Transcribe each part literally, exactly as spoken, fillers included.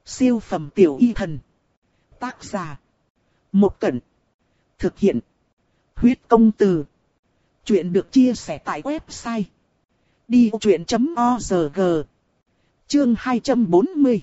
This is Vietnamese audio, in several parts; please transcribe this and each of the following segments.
Siêu phẩm tiểu y thần. Tác giả. Một Cẩn. Thực hiện. Huyết công từ. Chuyện được chia sẻ tại website đi vô chuyện chấm org. Chương hai trăm bốn mươi.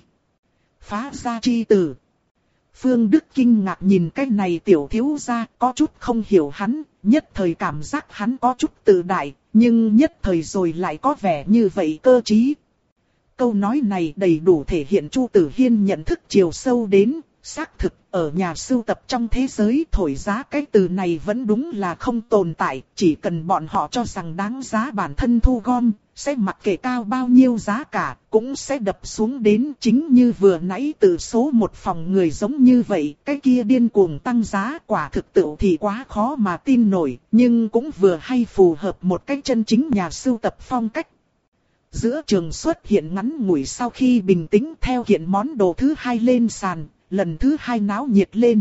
Phá gia chi tử. Phương Đức kinh ngạc nhìn cái này tiểu thiếu gia, có chút không hiểu hắn, nhất thời cảm giác hắn có chút tự đại, nhưng nhất thời rồi lại có vẻ như vậy cơ trí. Câu nói này đầy đủ thể hiện Chu Tử Hiên nhận thức chiều sâu đến, xác thực, ở nhà sưu tập trong thế giới thổi giá cái từ này vẫn đúng là không tồn tại, chỉ cần bọn họ cho rằng đáng giá bản thân thu gom, sẽ mặc kệ cao bao nhiêu giá cả, cũng sẽ đập xuống đến chính như vừa nãy từ số một phòng người giống như vậy, cái kia điên cuồng tăng giá quả thực tự thì quá khó mà tin nổi, nhưng cũng vừa hay phù hợp một cách chân chính nhà sưu tập phong cách. Giữa trường xuất hiện ngắn ngủi sau khi bình tĩnh theo hiện món đồ thứ hai lên sàn, lần thứ hai náo nhiệt lên.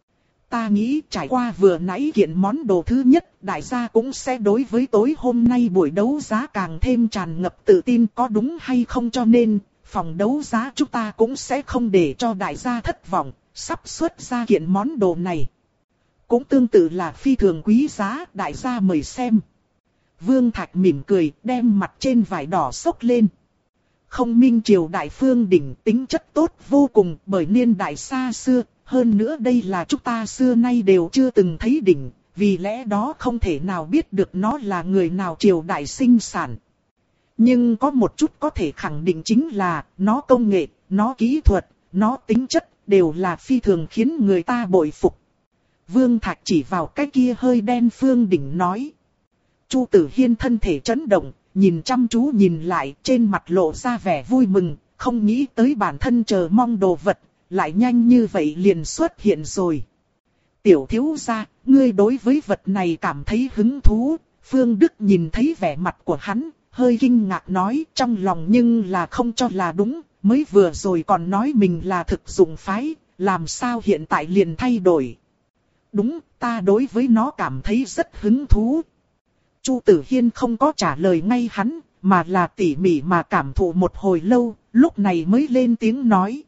Ta nghĩ trải qua vừa nãy kiện món đồ thứ nhất, đại gia cũng sẽ đối với tối hôm nay buổi đấu giá càng thêm tràn ngập tự tin, có đúng hay không, cho nên phòng đấu giá chúng ta cũng sẽ không để cho đại gia thất vọng, sắp xuất ra kiện món đồ này. Cũng tương tự là phi thường quý giá, đại gia mời xem. Vương Thạch mỉm cười, đem mặt trên vải đỏ xốc lên. Không minh triều đại phương đỉnh tính chất tốt vô cùng, bởi niên đại xa xưa, hơn nữa đây là chúng ta xưa nay đều chưa từng thấy đỉnh, vì lẽ đó không thể nào biết được nó là người nào triều đại sinh sản. Nhưng có một chút có thể khẳng định chính là, nó công nghệ, nó kỹ thuật, nó tính chất, đều là phi thường khiến người ta bội phục. Vương Thạch chỉ vào cái kia hơi đen phương đỉnh nói. Chu Tử Hiên thân thể chấn động, nhìn chăm chú nhìn lại, trên mặt lộ ra vẻ vui mừng, không nghĩ tới bản thân chờ mong đồ vật, lại nhanh như vậy liền xuất hiện rồi. Tiểu thiếu gia, ngươi đối với vật này cảm thấy hứng thú. Phương Đức nhìn thấy vẻ mặt của hắn, hơi kinh ngạc nói, trong lòng nhưng là không cho là đúng, mới vừa rồi còn nói mình là thực dụng phái, làm sao hiện tại liền thay đổi. Đúng, ta đối với nó cảm thấy rất hứng thú. Chu Tử Hiên không có trả lời ngay hắn, mà là tỉ mỉ mà cảm thụ một hồi lâu, lúc này mới lên tiếng nói.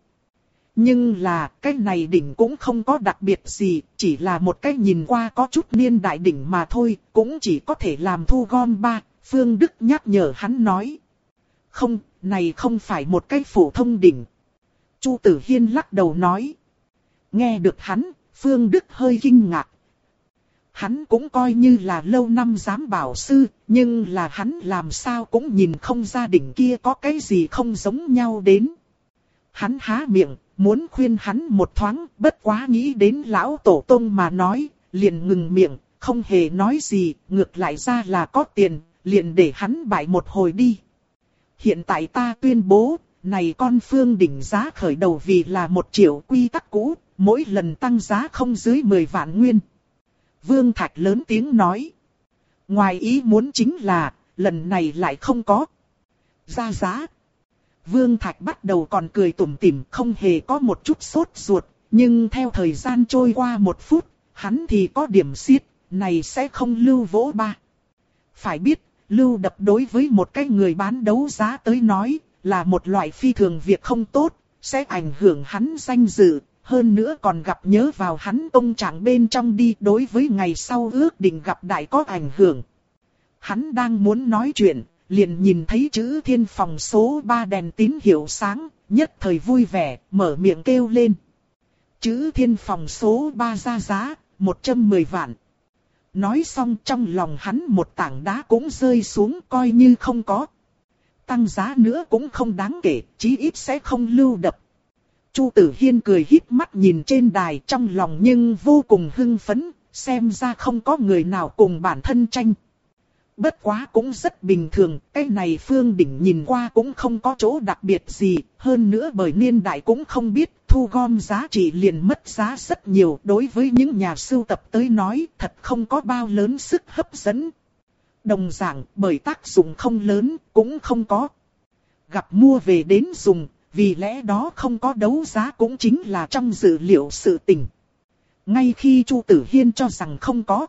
Nhưng là, cái này đỉnh cũng không có đặc biệt gì, chỉ là một cái nhìn qua có chút niên đại đỉnh mà thôi, cũng chỉ có thể làm thu gom ba. Phương Đức nhắc nhở hắn nói. Không, này không phải một cái phổ thông đỉnh. Chu Tử Hiên lắc đầu nói. Nghe được hắn, Phương Đức hơi kinh ngạc. Hắn cũng coi như là lâu năm giám bảo sư, nhưng là hắn làm sao cũng nhìn không ra đỉnh kia có cái gì không giống nhau đến. Hắn há miệng, muốn khuyên hắn một thoáng, bất quá nghĩ đến lão tổ tông mà nói, liền ngừng miệng, không hề nói gì, ngược lại ra là có tiền, liền để hắn bại một hồi đi. Hiện tại ta tuyên bố, này con phương đỉnh giá khởi đầu vì là một triệu quy tắc cũ, mỗi lần tăng giá không dưới mười vạn nguyên. Vương Thạch lớn tiếng nói. Ngoài ý muốn chính là, lần này lại không có ra giá. Vương Thạch bắt đầu còn cười tủm tỉm, không hề có một chút sốt ruột, nhưng theo thời gian trôi qua một phút, hắn thì có điểm xiết, này sẽ không lưu vỗ ba. Phải biết, lưu đập đối với một cái người bán đấu giá tới nói, là một loại phi thường việc không tốt, sẽ ảnh hưởng hắn danh dự. Hơn nữa còn gặp nhớ vào hắn công trạng bên trong đi, đối với ngày sau ước định gặp đại có ảnh hưởng. Hắn đang muốn nói chuyện, liền nhìn thấy chữ Thiên phòng số ba đèn tín hiệu sáng, nhất thời vui vẻ, mở miệng kêu lên. Chữ Thiên phòng số ba ra giá, một trăm mười vạn. Nói xong trong lòng hắn một tảng đá cũng rơi xuống, coi như không có. Tăng giá nữa cũng không đáng kể, chí ít sẽ không lưu đập. Chu Tử Hiên cười híp mắt nhìn trên đài, trong lòng nhưng vô cùng hưng phấn, xem ra không có người nào cùng bản thân tranh. Bất quá cũng rất bình thường, cái này phương đỉnh nhìn qua cũng không có chỗ đặc biệt gì, hơn nữa bởi niên đại cũng không biết, thu gom giá trị liền mất giá rất nhiều, đối với những nhà sưu tập tới nói thật không có bao lớn sức hấp dẫn. Đồng dạng, bởi tác dụng không lớn, cũng không có gặp mua về đến dùng. Vì lẽ đó không có đấu giá cũng chính là trong dự liệu sự tình. Ngay khi Chu Tử Hiên cho rằng không có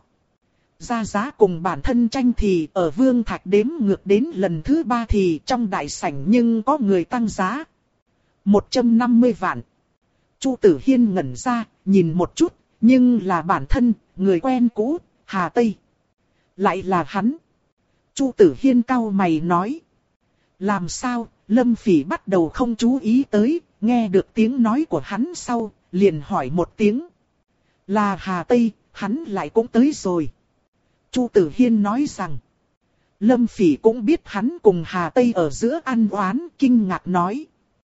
ra giá cùng bản thân tranh thì ở Vương Thạch đếm ngược đến lần thứ ba thì trong đại sảnh nhưng có người tăng giá. một trăm năm mươi vạn. Chu Tử Hiên ngẩn ra, nhìn một chút, nhưng là bản thân, người quen cũ, Hà Tây. Lại là hắn. Chu Tử Hiên cau mày nói. Làm sao, Lâm Phỉ bắt đầu không chú ý tới, nghe được tiếng nói của hắn sau, liền hỏi một tiếng. Là Hà Tây, hắn lại cũng tới rồi. Chu Tử Hiên nói rằng. Lâm Phỉ cũng biết hắn cùng Hà Tây ở giữa ăn oán, kinh ngạc nói.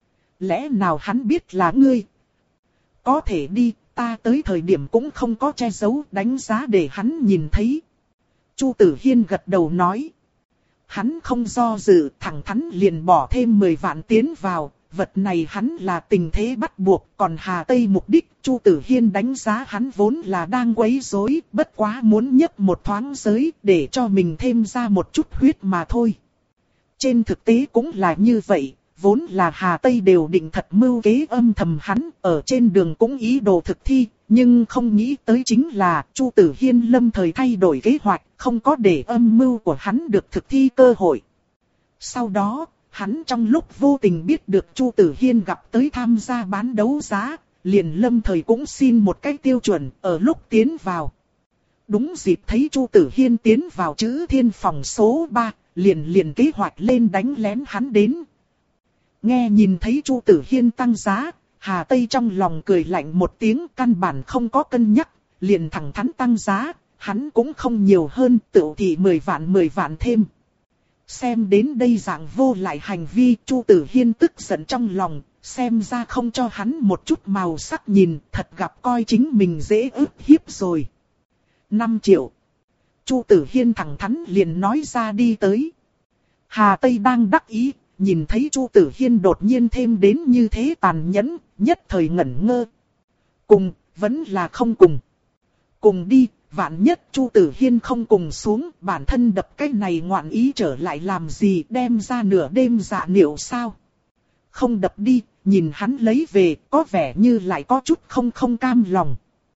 Lẽ nào hắn biết là ngươi? Có thể đi, ta tới thời điểm cũng không có che giấu, đánh giá để hắn nhìn thấy. Chu Tử Hiên gật đầu nói. Hắn không do dự, thẳng thắn liền bỏ thêm mười vạn tiến vào, vật này hắn là tình thế bắt buộc, còn Hà Tây mục đích, Chu Tử Hiên đánh giá hắn vốn là đang quấy rối, bất quá muốn nhấc một thoáng giới để cho mình thêm ra một chút huyết mà thôi. Trên thực tế cũng là như vậy, vốn là Hà Tây đều định thật mưu kế âm thầm hắn, ở trên đường cũng ý đồ thực thi, nhưng không nghĩ tới chính là Chu Tử Hiên lâm thời thay đổi kế hoạch, không có để âm mưu của hắn được thực thi cơ hội. Sau đó, hắn trong lúc vô tình biết được Chu Tử Hiên gặp tới tham gia bán đấu giá, liền lâm thời cũng xin một cái tiêu chuẩn ở lúc tiến vào. Đúng dịp thấy Chu Tử Hiên tiến vào chữ thiên phòng số ba, liền liền kế hoạch lên đánh lén hắn đến. Nghe nhìn thấy Chu Tử Hiên tăng giá, Hà Tây trong lòng cười lạnh một tiếng, căn bản không có cân nhắc, liền thẳng thắn tăng giá, hắn cũng không nhiều hơn, tựu thị mười vạn mười vạn thêm. Xem đến đây dạng vô lại hành vi, Chu Tử Hiên tức giận trong lòng, xem ra không cho hắn một chút màu sắc nhìn, thật gặp coi chính mình dễ ức hiếp rồi. năm triệu. Chu Tử Hiên thẳng thắn liền nói ra đi tới. Hà Tây đang đắc ý, nhìn thấy Chu Tử Hiên đột nhiên thêm đến như thế tàn nhẫn, nhất thời ngẩn ngơ. Cùng, vẫn là không cùng. Cùng đi, vạn nhất Chu Tử Hiên không cùng xuống, bản thân đập cái này ngoạn ý trở lại làm gì, đem ra nửa đêm dạ niệu sao? Không đập đi, nhìn hắn lấy về, có vẻ như lại có chút không không cam lòng.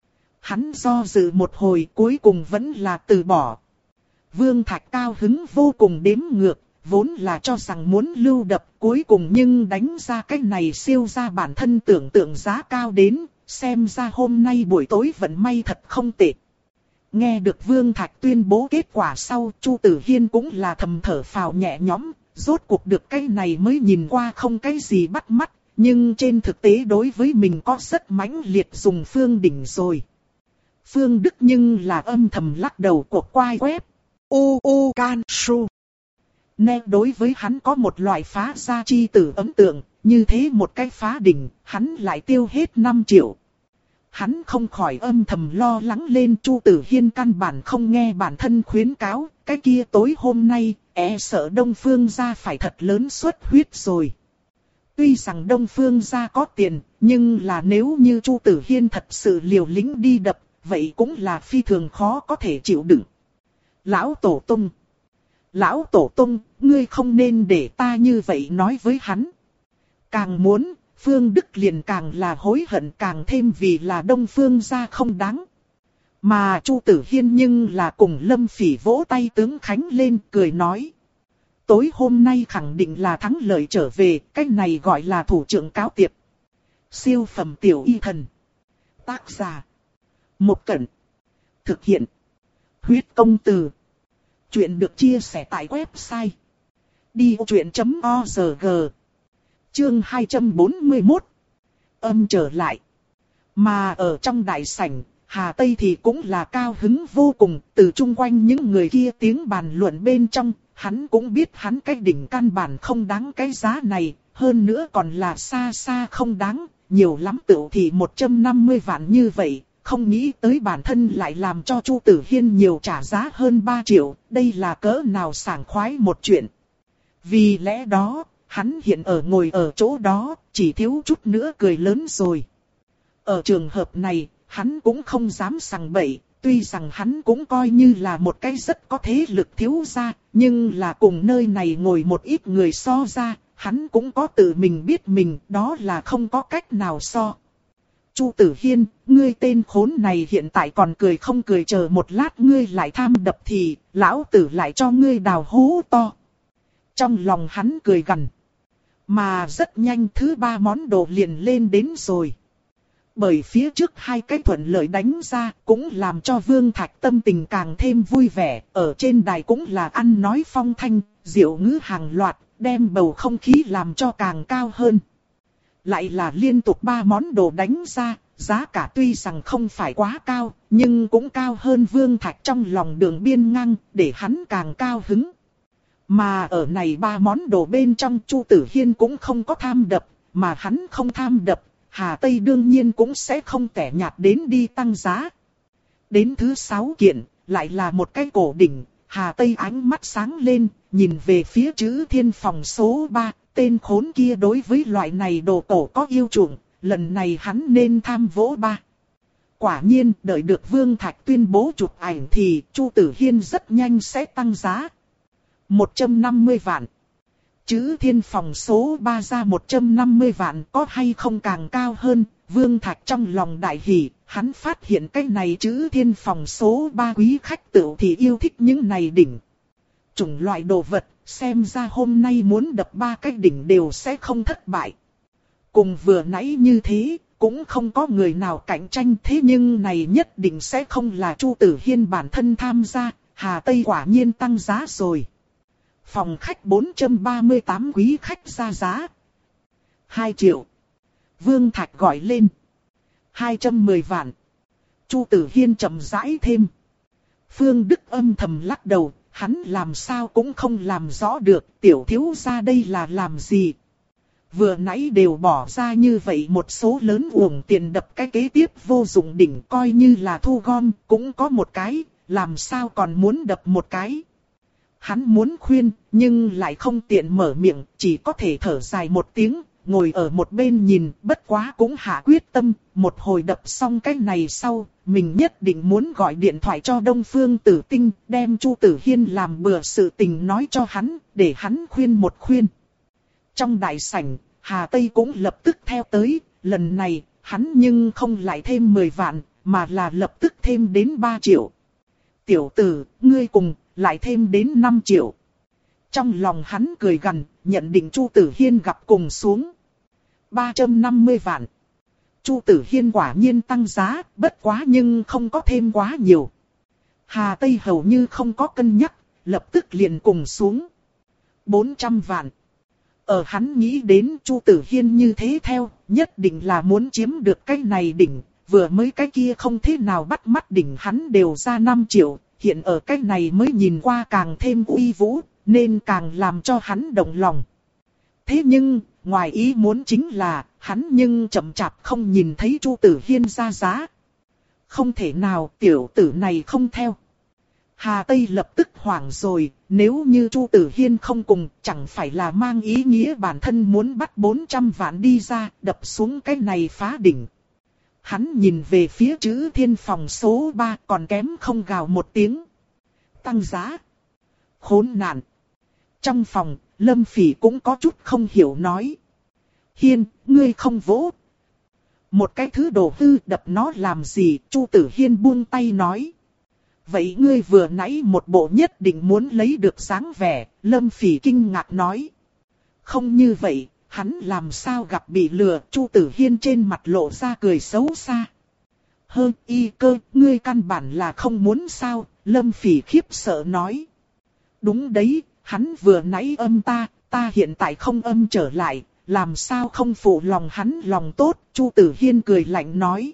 Hắn do dự một hồi, cuối cùng vẫn là từ bỏ. Vương Thạch cao hứng vô cùng đếm ngược, vốn là cho rằng muốn lưu đập, cuối cùng nhưng đánh ra cái này siêu ra bản thân tưởng tượng giá cao đến, xem ra hôm nay buổi tối vận may thật không tệ. Nghe được Vương Thạch tuyên bố kết quả sau, Chu Tử Hiên cũng là thầm thở phào nhẹ nhõm, rốt cuộc được cái này mới nhìn qua không cái gì bắt mắt, nhưng trên thực tế đối với mình có rất mãnh liệt dùng Phương đỉnh rồi. Phương Đức nhưng là âm thầm lắc đầu của quai web. U U Can Su. Nè, đối với hắn có một loại phá gia chi tử ấn tượng, như thế một cái phá đỉnh, hắn lại tiêu hết năm triệu. Hắn không khỏi âm thầm lo lắng lên, Chu Tử Hiên căn bản không nghe bản thân khuyến cáo, cái kia tối hôm nay, e sợ Đông Phương gia phải thật lớn suất huyết rồi. Tuy rằng Đông Phương gia có tiền, nhưng là nếu như Chu Tử Hiên thật sự liều lĩnh đi đập, vậy cũng là phi thường khó có thể chịu đựng. Lão Tổ Tông. Lão Tổ Tông, ngươi không nên để ta như vậy nói với hắn. Càng muốn, Phương Đức liền càng là hối hận, càng thêm vì là Đông Phương gia không đáng. Mà Chu Tử Hiên nhưng là cùng Lâm Phỉ vỗ tay tướng khánh lên, cười nói. Tối hôm nay khẳng định là thắng lợi trở về, cách này gọi là thủ trưởng cáo tiệp. Siêu phẩm tiểu y thần. Tác giả. Một Cẩn. Thực hiện. Huyết công từ. Chuyện được chia sẻ tại website đi truyện chấm org. Chương hai trăm bốn mươi mốt. Âm trở lại. Mà ở trong đại sảnh, Hà Tây thì cũng là cao hứng vô cùng, từ chung quanh những người kia tiếng bàn luận bên trong, hắn cũng biết hắn cái đỉnh căn bản không đáng cái giá này, hơn nữa còn là xa xa không đáng, nhiều lắm tựu thì một trăm năm mươi vạn như vậy. Không nghĩ tới bản thân lại làm cho Chu Tử Hiên nhiều trả giá hơn ba triệu, đây là cỡ nào sảng khoái một chuyện. Vì lẽ đó, hắn hiện ở ngồi ở chỗ đó, chỉ thiếu chút nữa cười lớn rồi. Ở trường hợp này, hắn cũng không dám sằng bậy, tuy rằng hắn cũng coi như là một cái rất có thế lực thiếu gia, nhưng là cùng nơi này ngồi một ít người so ra, hắn cũng có tự mình biết mình, đó là không có cách nào so. Chu Tử Hiên, ngươi tên khốn này hiện tại còn cười không cười, chờ một lát ngươi lại tham đập thì, lão tử lại cho ngươi đào hố to. Trong lòng hắn cười gằn. Mà rất nhanh thứ ba món đồ liền lên đến rồi. Bởi phía trước hai cái thuận lợi đánh ra cũng làm cho Vương Thạch tâm tình càng thêm vui vẻ. Ở trên đài cũng là ăn nói phong thanh, diệu ngữ hàng loạt, đem bầu không khí làm cho càng cao hơn. Lại là liên tục ba món đồ đánh ra, giá cả tuy rằng không phải quá cao, nhưng cũng cao hơn Vương Thạch trong lòng đường biên ngang, để hắn càng cao hứng. Mà ở này ba món đồ bên trong Chu Tử Hiên cũng không có tham đập, mà hắn không tham đập, Hà Tây đương nhiên cũng sẽ không tẻ nhạt đến đi tăng giá. Đến thứ sáu kiện, lại là một cái cổ đỉnh, Hà Tây ánh mắt sáng lên, nhìn về phía chữ thiên phòng số ba, tên khốn kia đối với loại này đồ cổ có yêu chuộng, lần này hắn nên tham vỗ ba. Quả nhiên, đợi được Vương Thạch tuyên bố chụp ảnh thì Chu Tử Hiên rất nhanh sẽ tăng giá. một trăm năm mươi vạn. Chữ thiên phòng số ba ra một trăm năm mươi vạn có hay không càng cao hơn, Vương Thạch trong lòng đại hỉ, hắn phát hiện cái này chữ thiên phòng số ba quý khách tựu thì yêu thích những này đỉnh. Chủng loại đồ vật, xem ra hôm nay muốn đập ba cái đỉnh đều sẽ không thất bại. Cùng vừa nãy như thế, cũng không có người nào cạnh tranh thế nhưng này nhất định sẽ không là Chu Tử Hiên bản thân tham gia, Hà Tây quả nhiên tăng giá rồi. Phòng khách bốn trăm ba mươi tám quý khách ra giá. hai triệu. Vương Thạch gọi lên. hai trăm mười vạn. Chu Tử Hiên chậm rãi thêm. Phương Đức âm thầm lắc đầu, hắn làm sao cũng không làm rõ được tiểu thiếu gia đây là làm gì. Vừa nãy đều bỏ ra như vậy một số lớn uổng tiền đập cái kế tiếp vô dụng đỉnh coi như là thu gom cũng có một cái, làm sao còn muốn đập một cái. Hắn muốn khuyên, nhưng lại không tiện mở miệng, chỉ có thể thở dài một tiếng, ngồi ở một bên nhìn, bất quá cũng hạ quyết tâm, một hồi đập xong cái này sau, mình nhất định muốn gọi điện thoại cho Đông Phương Tử Tinh, đem Chu Tử Hiên làm bừa sự tình nói cho hắn, để hắn khuyên một khuyên. Trong đại sảnh, Hà Tây cũng lập tức theo tới, lần này, hắn nhưng không lại thêm mười vạn, mà là lập tức thêm đến ba triệu. Tiểu tử, ngươi cùng, lại thêm đến năm triệu. Trong lòng hắn cười gằn, nhận định Chu Tử Hiên gặp cùng xuống. ba trăm năm mươi vạn. Chu Tử Hiên quả nhiên tăng giá, bất quá nhưng không có thêm quá nhiều. Hà Tây hầu như không có cân nhắc, lập tức liền cùng xuống. bốn trăm vạn. Ở hắn nghĩ đến Chu Tử Hiên như thế theo, nhất định là muốn chiếm được cái này đỉnh, vừa mới cái kia không thế nào bắt mắt đỉnh hắn đều ra năm triệu, hiện ở cái này mới nhìn qua càng thêm uy vũ, nên càng làm cho hắn động lòng. Thế nhưng, ngoài ý muốn chính là, hắn nhưng chậm chạp không nhìn thấy Chu Tử Hiên ra giá. Không thể nào tiểu tử này không theo. Hà Tây lập tức hoảng rồi, nếu như Chu Tử Hiên không cùng, chẳng phải là mang ý nghĩa bản thân muốn bắt bốn trăm vạn đi ra, đập xuống cái này phá đỉnh. Hắn nhìn về phía chữ thiên phòng số ba còn kém không gào một tiếng. Tăng giá. Khốn nạn. Trong phòng, Lâm Phỉ cũng có chút không hiểu nói. Hiên, ngươi không vỗ. Một cái thứ đồ hư đập nó làm gì, Chu Tử Hiên buông tay nói. Vậy ngươi vừa nãy một bộ nhất định muốn lấy được dáng vẻ, Lâm Phỉ kinh ngạc nói. Không như vậy, hắn làm sao gặp bị lừa, Chu Tử Hiên trên mặt lộ ra cười xấu xa. Hơ y cơ, ngươi căn bản là không muốn sao, Lâm Phỉ khiếp sợ nói. Đúng đấy, hắn vừa nãy âm ta, ta hiện tại không âm trở lại, làm sao không phụ lòng hắn lòng tốt, Chu Tử Hiên cười lạnh nói.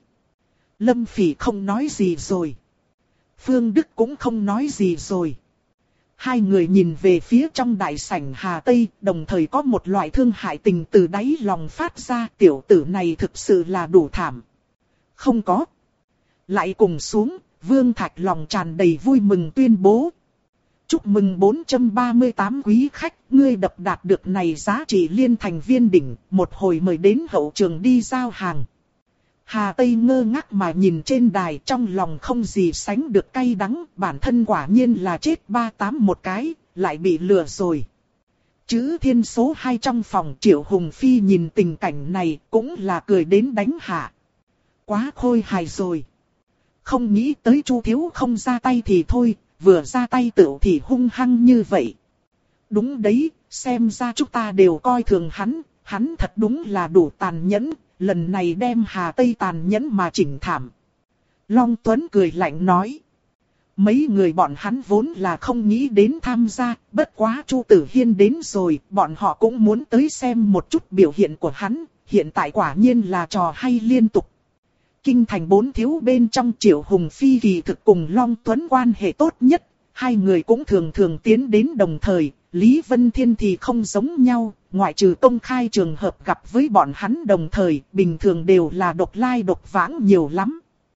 Lâm Phỉ không nói gì rồi. Phương Đức cũng không nói gì rồi. Hai người nhìn về phía trong đại sảnh Hà Tây, đồng thời có một loại thương hại tình từ đáy lòng phát ra, tiểu tử này thực sự là đủ thảm. Không có. Lại cùng xuống, Vương Thạch lòng tràn đầy vui mừng tuyên bố. Chúc mừng bốn trăm ba mươi tám quý khách, ngươi đập đạt được này giá trị liên thành viên đỉnh, một hồi mời đến hậu trường đi giao hàng. Hà Tây ngơ ngác mà nhìn trên đài, trong lòng không gì sánh được cay đắng, bản thân quả nhiên là chết ba tám một cái, lại bị lừa rồi. Chữ thiên số hai trong phòng Triệu Hùng Phi nhìn tình cảnh này cũng là cười đến đánh hạ. Quá khôi hài rồi. Không nghĩ tới Chu thiếu không ra tay thì thôi, vừa ra tay tựu thì hung hăng như vậy. Đúng đấy, xem ra chúng ta đều coi thường hắn, hắn thật đúng là đủ tàn nhẫn, lần này đem Hà Tây tàn nhẫn mà chỉnh thảm. Long Tuấn cười lạnh nói. Mấy người bọn hắn vốn là không nghĩ đến tham gia, bất quá Chu Tử Hiên đến rồi, bọn họ cũng muốn tới xem một chút biểu hiện của hắn, hiện tại quả nhiên là trò hay liên tục. Kinh thành bốn thiếu bên trong Triệu Hùng Phi kỳ thực cùng Long Tuấn quan hệ tốt nhất, hai người cũng thường thường tiến đến đồng thời, Lý Vân Thiên thì không giống nhau, ngoại trừ công khai trường hợp gặp với bọn hắn đồng thời, bình thường đều là độc lai độc vãng nhiều lắm.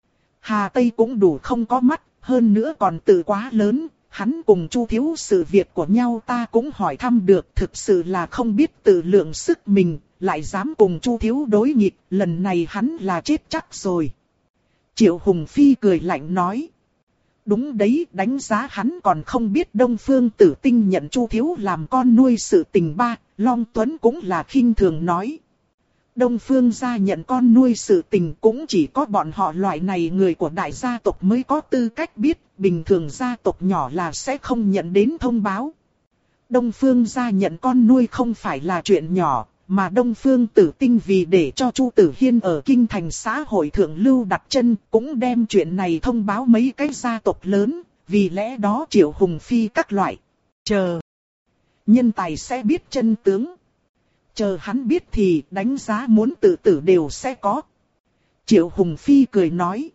Hà Tây cũng đủ không có mắt, hơn nữa còn tự quá lớn, hắn cùng Chu thiếu sự việc của nhau ta cũng hỏi thăm được, thực sự là không biết tự lượng sức mình, lại dám cùng Chu thiếu đối nghịch, lần này hắn là chết chắc rồi. Triệu Hùng Phi cười lạnh nói. Đúng đấy, đánh giá hắn còn không biết Đông Phương Tử Tinh nhận Chu thiếu làm con nuôi sự tình ba, Long Tuấn cũng là khinh thường nói. Đông Phương gia nhận con nuôi sự tình cũng chỉ có bọn họ loại này người của đại gia tộc mới có tư cách biết, bình thường gia tộc nhỏ là sẽ không nhận đến thông báo. Đông Phương gia nhận con nuôi không phải là chuyện nhỏ, mà Đông Phương Tử Tinh vì để cho Chu Tử Hiên ở kinh thành xã hội thượng lưu đặt chân, cũng đem chuyện này thông báo mấy cái gia tộc lớn, vì lẽ đó Triệu Hùng Phi các loại. Chờ nhân tài sẽ biết chân tướng. Chờ hắn biết thì đánh giá muốn tự tử đều sẽ có. Triệu Hùng Phi cười nói.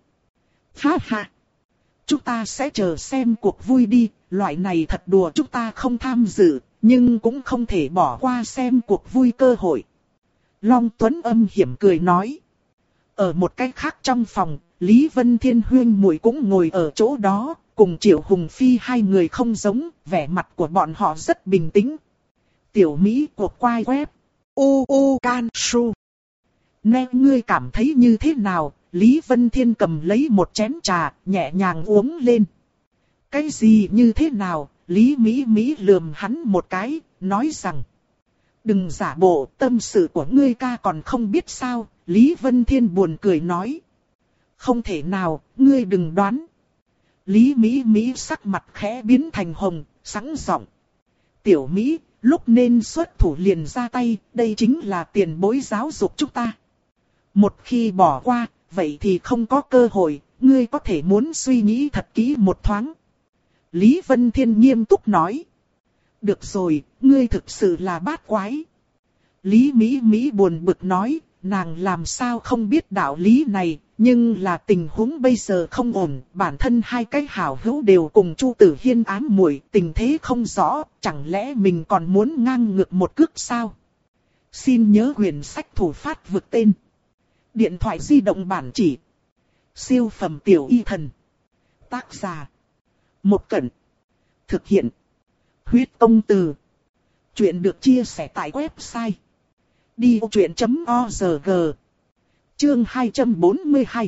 Ha ha. Chúng ta sẽ chờ xem cuộc vui đi. Loại này thật đùa chúng ta không tham dự. Nhưng cũng không thể bỏ qua xem cuộc vui cơ hội. Long Tuấn âm hiểm cười nói. Ở một cách khác trong phòng, Lý Vân Thiên huyên muội cũng ngồi ở chỗ đó. Cùng Triệu Hùng Phi hai người không giống. Vẻ mặt của bọn họ rất bình tĩnh. Tiểu Mỹ cuộc quay web. U U Can Su. Nè ngươi cảm thấy như thế nào? Lý Vân Thiên cầm lấy một chén trà, nhẹ nhàng uống lên. Cái gì như thế nào? Lý Mỹ Mỹ lườm hắn một cái, nói rằng. Đừng giả bộ, tâm sự của ngươi ca còn không biết sao? Lý Vân Thiên buồn cười nói. Không thể nào, ngươi đừng đoán. Lý Mỹ Mỹ sắc mặt khẽ biến thành hồng, sẵn giọng. Tiểu Mỹ, lúc nên xuất thủ liền ra tay, đây chính là tiền bối giáo dục chúng ta. Một khi bỏ qua, vậy thì không có cơ hội, ngươi có thể muốn suy nghĩ thật kỹ một thoáng. Lý Vân Thiên nghiêm túc nói. Được rồi, ngươi thực sự là bát quái. Lý Mỹ Mỹ buồn bực nói, nàng làm sao không biết đạo lý này, nhưng là tình huống bây giờ không ổn, bản thân hai cái hảo hữu đều cùng Chu Tử Hiên ám muội, tình thế không rõ, chẳng lẽ mình còn muốn ngang ngược một cước sao? Xin nhớ quyển sách thủ phát vực tên. Điện thoại di động bản chỉ. Siêu phẩm tiểu y thần. Tác giả. Một Cẩn. Thực hiện. Huyết Tông Từ. Chuyện được chia sẻ tại website đi vô chuyện chấm org. Chương hai trăm bốn mươi hai.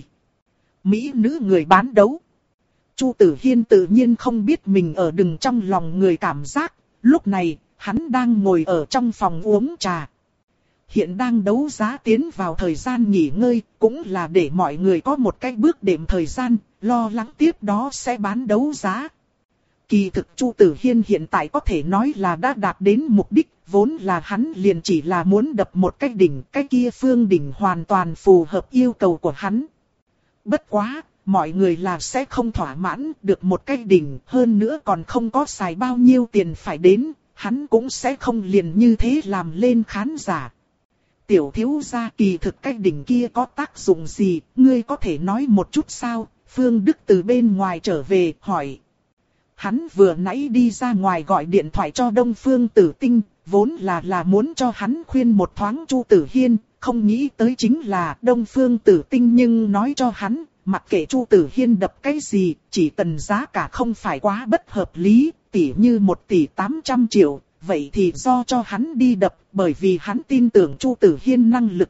Mỹ nữ người bán đấu. Chu Tử Hiên tự nhiên không biết mình ở đừng trong lòng người cảm giác, lúc này, hắn đang ngồi ở trong phòng uống trà. Hiện đang đấu giá tiến vào thời gian nghỉ ngơi, cũng là để mọi người có một cái bước đệm thời gian, lo lắng tiếp đó sẽ bán đấu giá. Kỳ thực Chu Tử Hiên hiện tại có thể nói là đã đạt đến mục đích, vốn là hắn liền chỉ là muốn đập một cái đỉnh, cái kia phương đỉnh hoàn toàn phù hợp yêu cầu của hắn. Bất quá, mọi người là sẽ không thỏa mãn được một cái đỉnh, hơn nữa còn không có xài bao nhiêu tiền phải đến, hắn cũng sẽ không liền như thế làm lên khán giả. Tiểu thiếu gia, kỳ thực cái đỉnh kia có tác dụng gì, ngươi có thể nói một chút sao? Phương Đức từ bên ngoài trở về, hỏi. Hắn vừa nãy đi ra ngoài gọi điện thoại cho Đông Phương Tử Tinh, vốn là là muốn cho hắn khuyên một thoáng Chu Tử Hiên, không nghĩ tới chính là Đông Phương Tử Tinh nhưng nói cho hắn, mặc kệ Chu Tử Hiên đập cái gì, chỉ cần giá cả không phải quá bất hợp lý, tỉ như một tỷ tám trăm triệu, vậy thì do cho hắn đi đập, bởi vì hắn tin tưởng Chu Tử Hiên năng lực.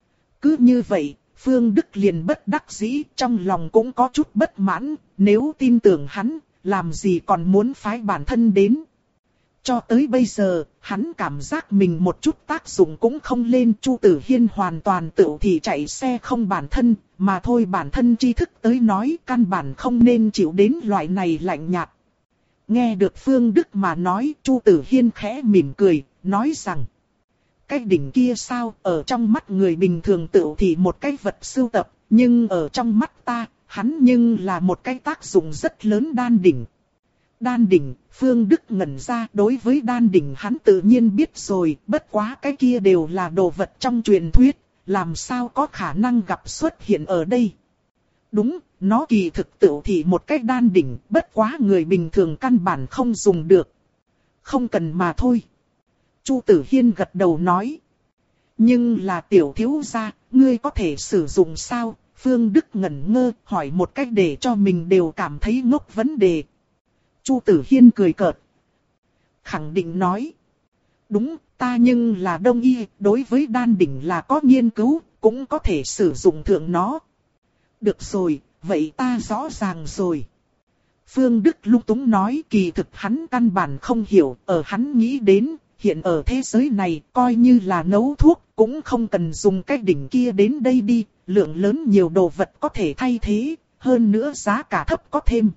Cứ như vậy, Phương Đức liền bất đắc dĩ, trong lòng cũng có chút bất mãn, nếu tin tưởng hắn, làm gì còn muốn phái bản thân đến. Cho tới bây giờ, hắn cảm giác mình một chút tác dụng cũng không lên. Chu Tử Hiên hoàn toàn tự thì chạy xe không bản thân, mà thôi bản thân tri thức tới nói căn bản không nên chịu đến loại này lạnh nhạt. Nghe được Phương Đức mà nói, Chu Tử Hiên khẽ mỉm cười, nói rằng. Cái đỉnh kia sao, ở trong mắt người bình thường tựu thì một cái vật sưu tập, nhưng ở trong mắt ta, hắn nhưng là một cái tác dụng rất lớn đan đỉnh. Đan đỉnh, Phương Đức ngẩn ra, đối với đan đỉnh hắn tự nhiên biết rồi, bất quá cái kia đều là đồ vật trong truyền thuyết, làm sao có khả năng gặp xuất hiện ở đây. Đúng, nó kỳ thực tựu thì một cái đan đỉnh, bất quá người bình thường căn bản không dùng được. Không cần mà thôi. Chu Tử Hiên gật đầu nói. Nhưng là tiểu thiếu gia, ngươi có thể sử dụng sao? Phương Đức ngẩn ngơ, hỏi một cách để cho mình đều cảm thấy ngốc vấn đề. Chu Tử Hiên cười cợt. Khẳng định nói. Đúng, ta nhưng là đông y, đối với đan đỉnh là có nghiên cứu, cũng có thể sử dụng thượng nó. Được rồi, vậy ta rõ ràng rồi. Phương Đức lung túng nói kỳ thực hắn căn bản không hiểu, ở hắn nghĩ đến, hiện ở thế giới này, coi như là nấu thuốc, cũng không cần dùng cái đỉnh kia đến đây đi, lượng lớn nhiều đồ vật có thể thay thế, hơn nữa giá cả thấp có thêm.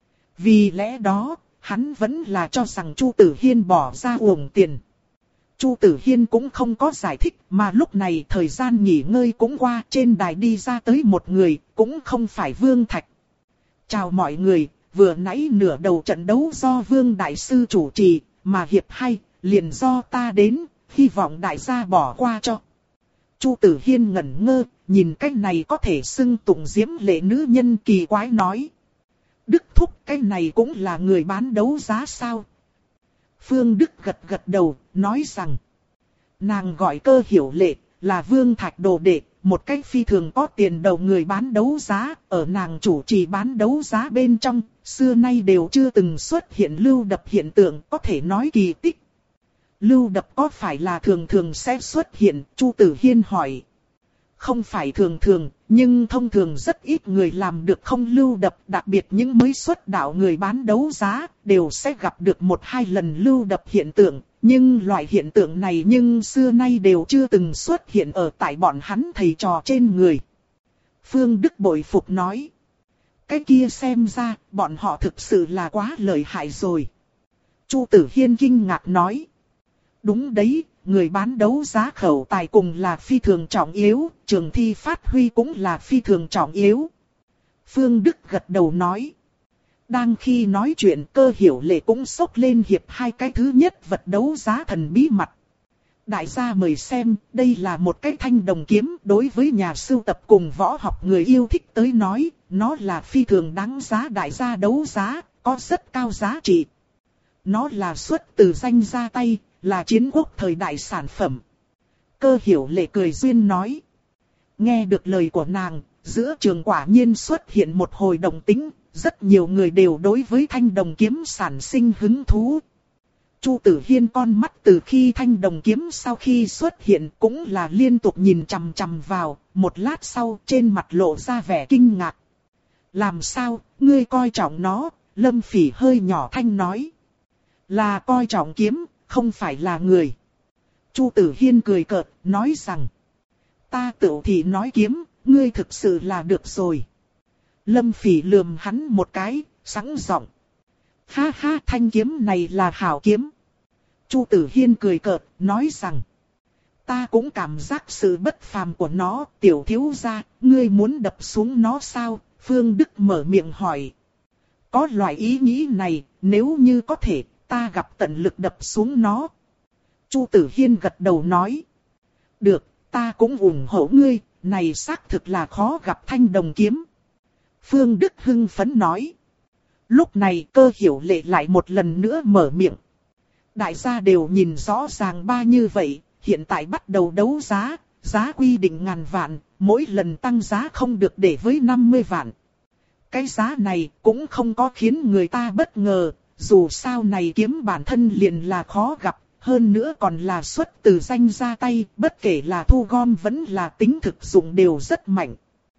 Vì lẽ đó, hắn vẫn là cho rằng Chu Tử Hiên bỏ ra uổng tiền. Chu Tử Hiên cũng không có giải thích, mà lúc này thời gian nghỉ ngơi cũng qua, trên đài đi ra tới một người, cũng không phải Vương Thạch. Chào mọi người, vừa nãy nửa đầu trận đấu do Vương Đại Sư chủ trì, mà hiệp hai, liền do ta đến, hy vọng đại gia bỏ qua cho. Chu Tử Hiên ngẩn ngơ, nhìn cái này có thể xưng tụng diễm lệ nữ nhân kỳ quái nói. Đức Thúc, cái này cũng là người bán đấu giá sao? Phương Đức gật gật đầu, nói rằng. Nàng gọi Cơ Hiểu Lệ, là Vương Thạch đồ đệ, một cách phi thường có tiền đầu người bán đấu giá, ở nàng chủ trì bán đấu giá bên trong, xưa nay đều chưa từng xuất hiện lưu đập hiện tượng, có thể nói kỳ tích. Lưu đập có phải là thường thường sẽ xuất hiện, Chu Tử Hiên hỏi. Không phải thường thường, nhưng thông thường rất ít người làm được không lưu đập, đặc biệt những mới xuất đạo người bán đấu giá, đều sẽ gặp được một hai lần lưu đập hiện tượng, nhưng loại hiện tượng này nhưng xưa nay đều chưa từng xuất hiện ở tại bọn hắn thầy trò trên người. Phương Đức bội phục nói. Cái kia xem ra, bọn họ thực sự là quá lợi hại rồi. Chu Tử Hiên kinh ngạc nói. Đúng đấy, người bán đấu giá khẩu tài cùng là phi thường trọng yếu, trường thi phát huy cũng là phi thường trọng yếu. Phương Đức gật đầu nói. Đang khi nói chuyện Cơ Hiểu Lệ cũng xốc lên hiệp hai cái thứ nhất vật đấu giá thần bí mặt. Đại gia mời xem, đây là một cái thanh đồng kiếm, đối với nhà sưu tập cùng võ học người yêu thích tới nói, nó là phi thường đáng giá đại gia đấu giá, có rất cao giá trị. Nó là xuất từ danh gia tay, là chiến quốc thời đại sản phẩm. Cơ Hiểu Lệ cười duyên nói. Nghe được lời của nàng, giữa trường quả nhiên xuất hiện một hồi động tĩnh, rất nhiều người đều đối với thanh đồng kiếm sản sinh hứng thú. Chu Tử Hiên con mắt từ khi thanh đồng kiếm sau khi xuất hiện cũng là liên tục nhìn chằm chằm vào, một lát sau trên mặt lộ ra vẻ kinh ngạc. Làm sao, ngươi coi trọng nó, Lâm Phỉ hơi nhỏ thanh nói. Là coi trọng kiếm, không phải là người. Chu Tử Hiên cười cợt, nói rằng. Ta tự thì nói kiếm, ngươi thực sự là được rồi. Lâm Phỉ lườm hắn một cái, sẵn giọng. Ha ha, thanh kiếm này là hảo kiếm. Chu Tử Hiên cười cợt, nói rằng. Ta cũng cảm giác sự bất phàm của nó, tiểu thiếu gia, ngươi muốn đập xuống nó sao? Phương Đức mở miệng hỏi. Có loại ý nghĩ này, nếu như có thể, ta gặp tận lực đập xuống nó. Chu Tử Hiên gật đầu nói. Được, ta cũng ủng hộ ngươi, này xác thực là khó gặp thanh đồng kiếm. Phương Đức hưng phấn nói. Lúc này Cơ Hiểu Lệ lại một lần nữa mở miệng. Đại gia đều nhìn rõ ràng ba như vậy, hiện tại bắt đầu đấu giá, giá quy định ngàn vạn, mỗi lần tăng giá không được để với năm mươi vạn. Cái giá này cũng không có khiến người ta bất ngờ, dù sao này kiếm bản thân liền là khó gặp, hơn nữa còn là xuất từ danh gia tay, bất kể là thu gom vẫn là tính thực dụng đều rất mạnh.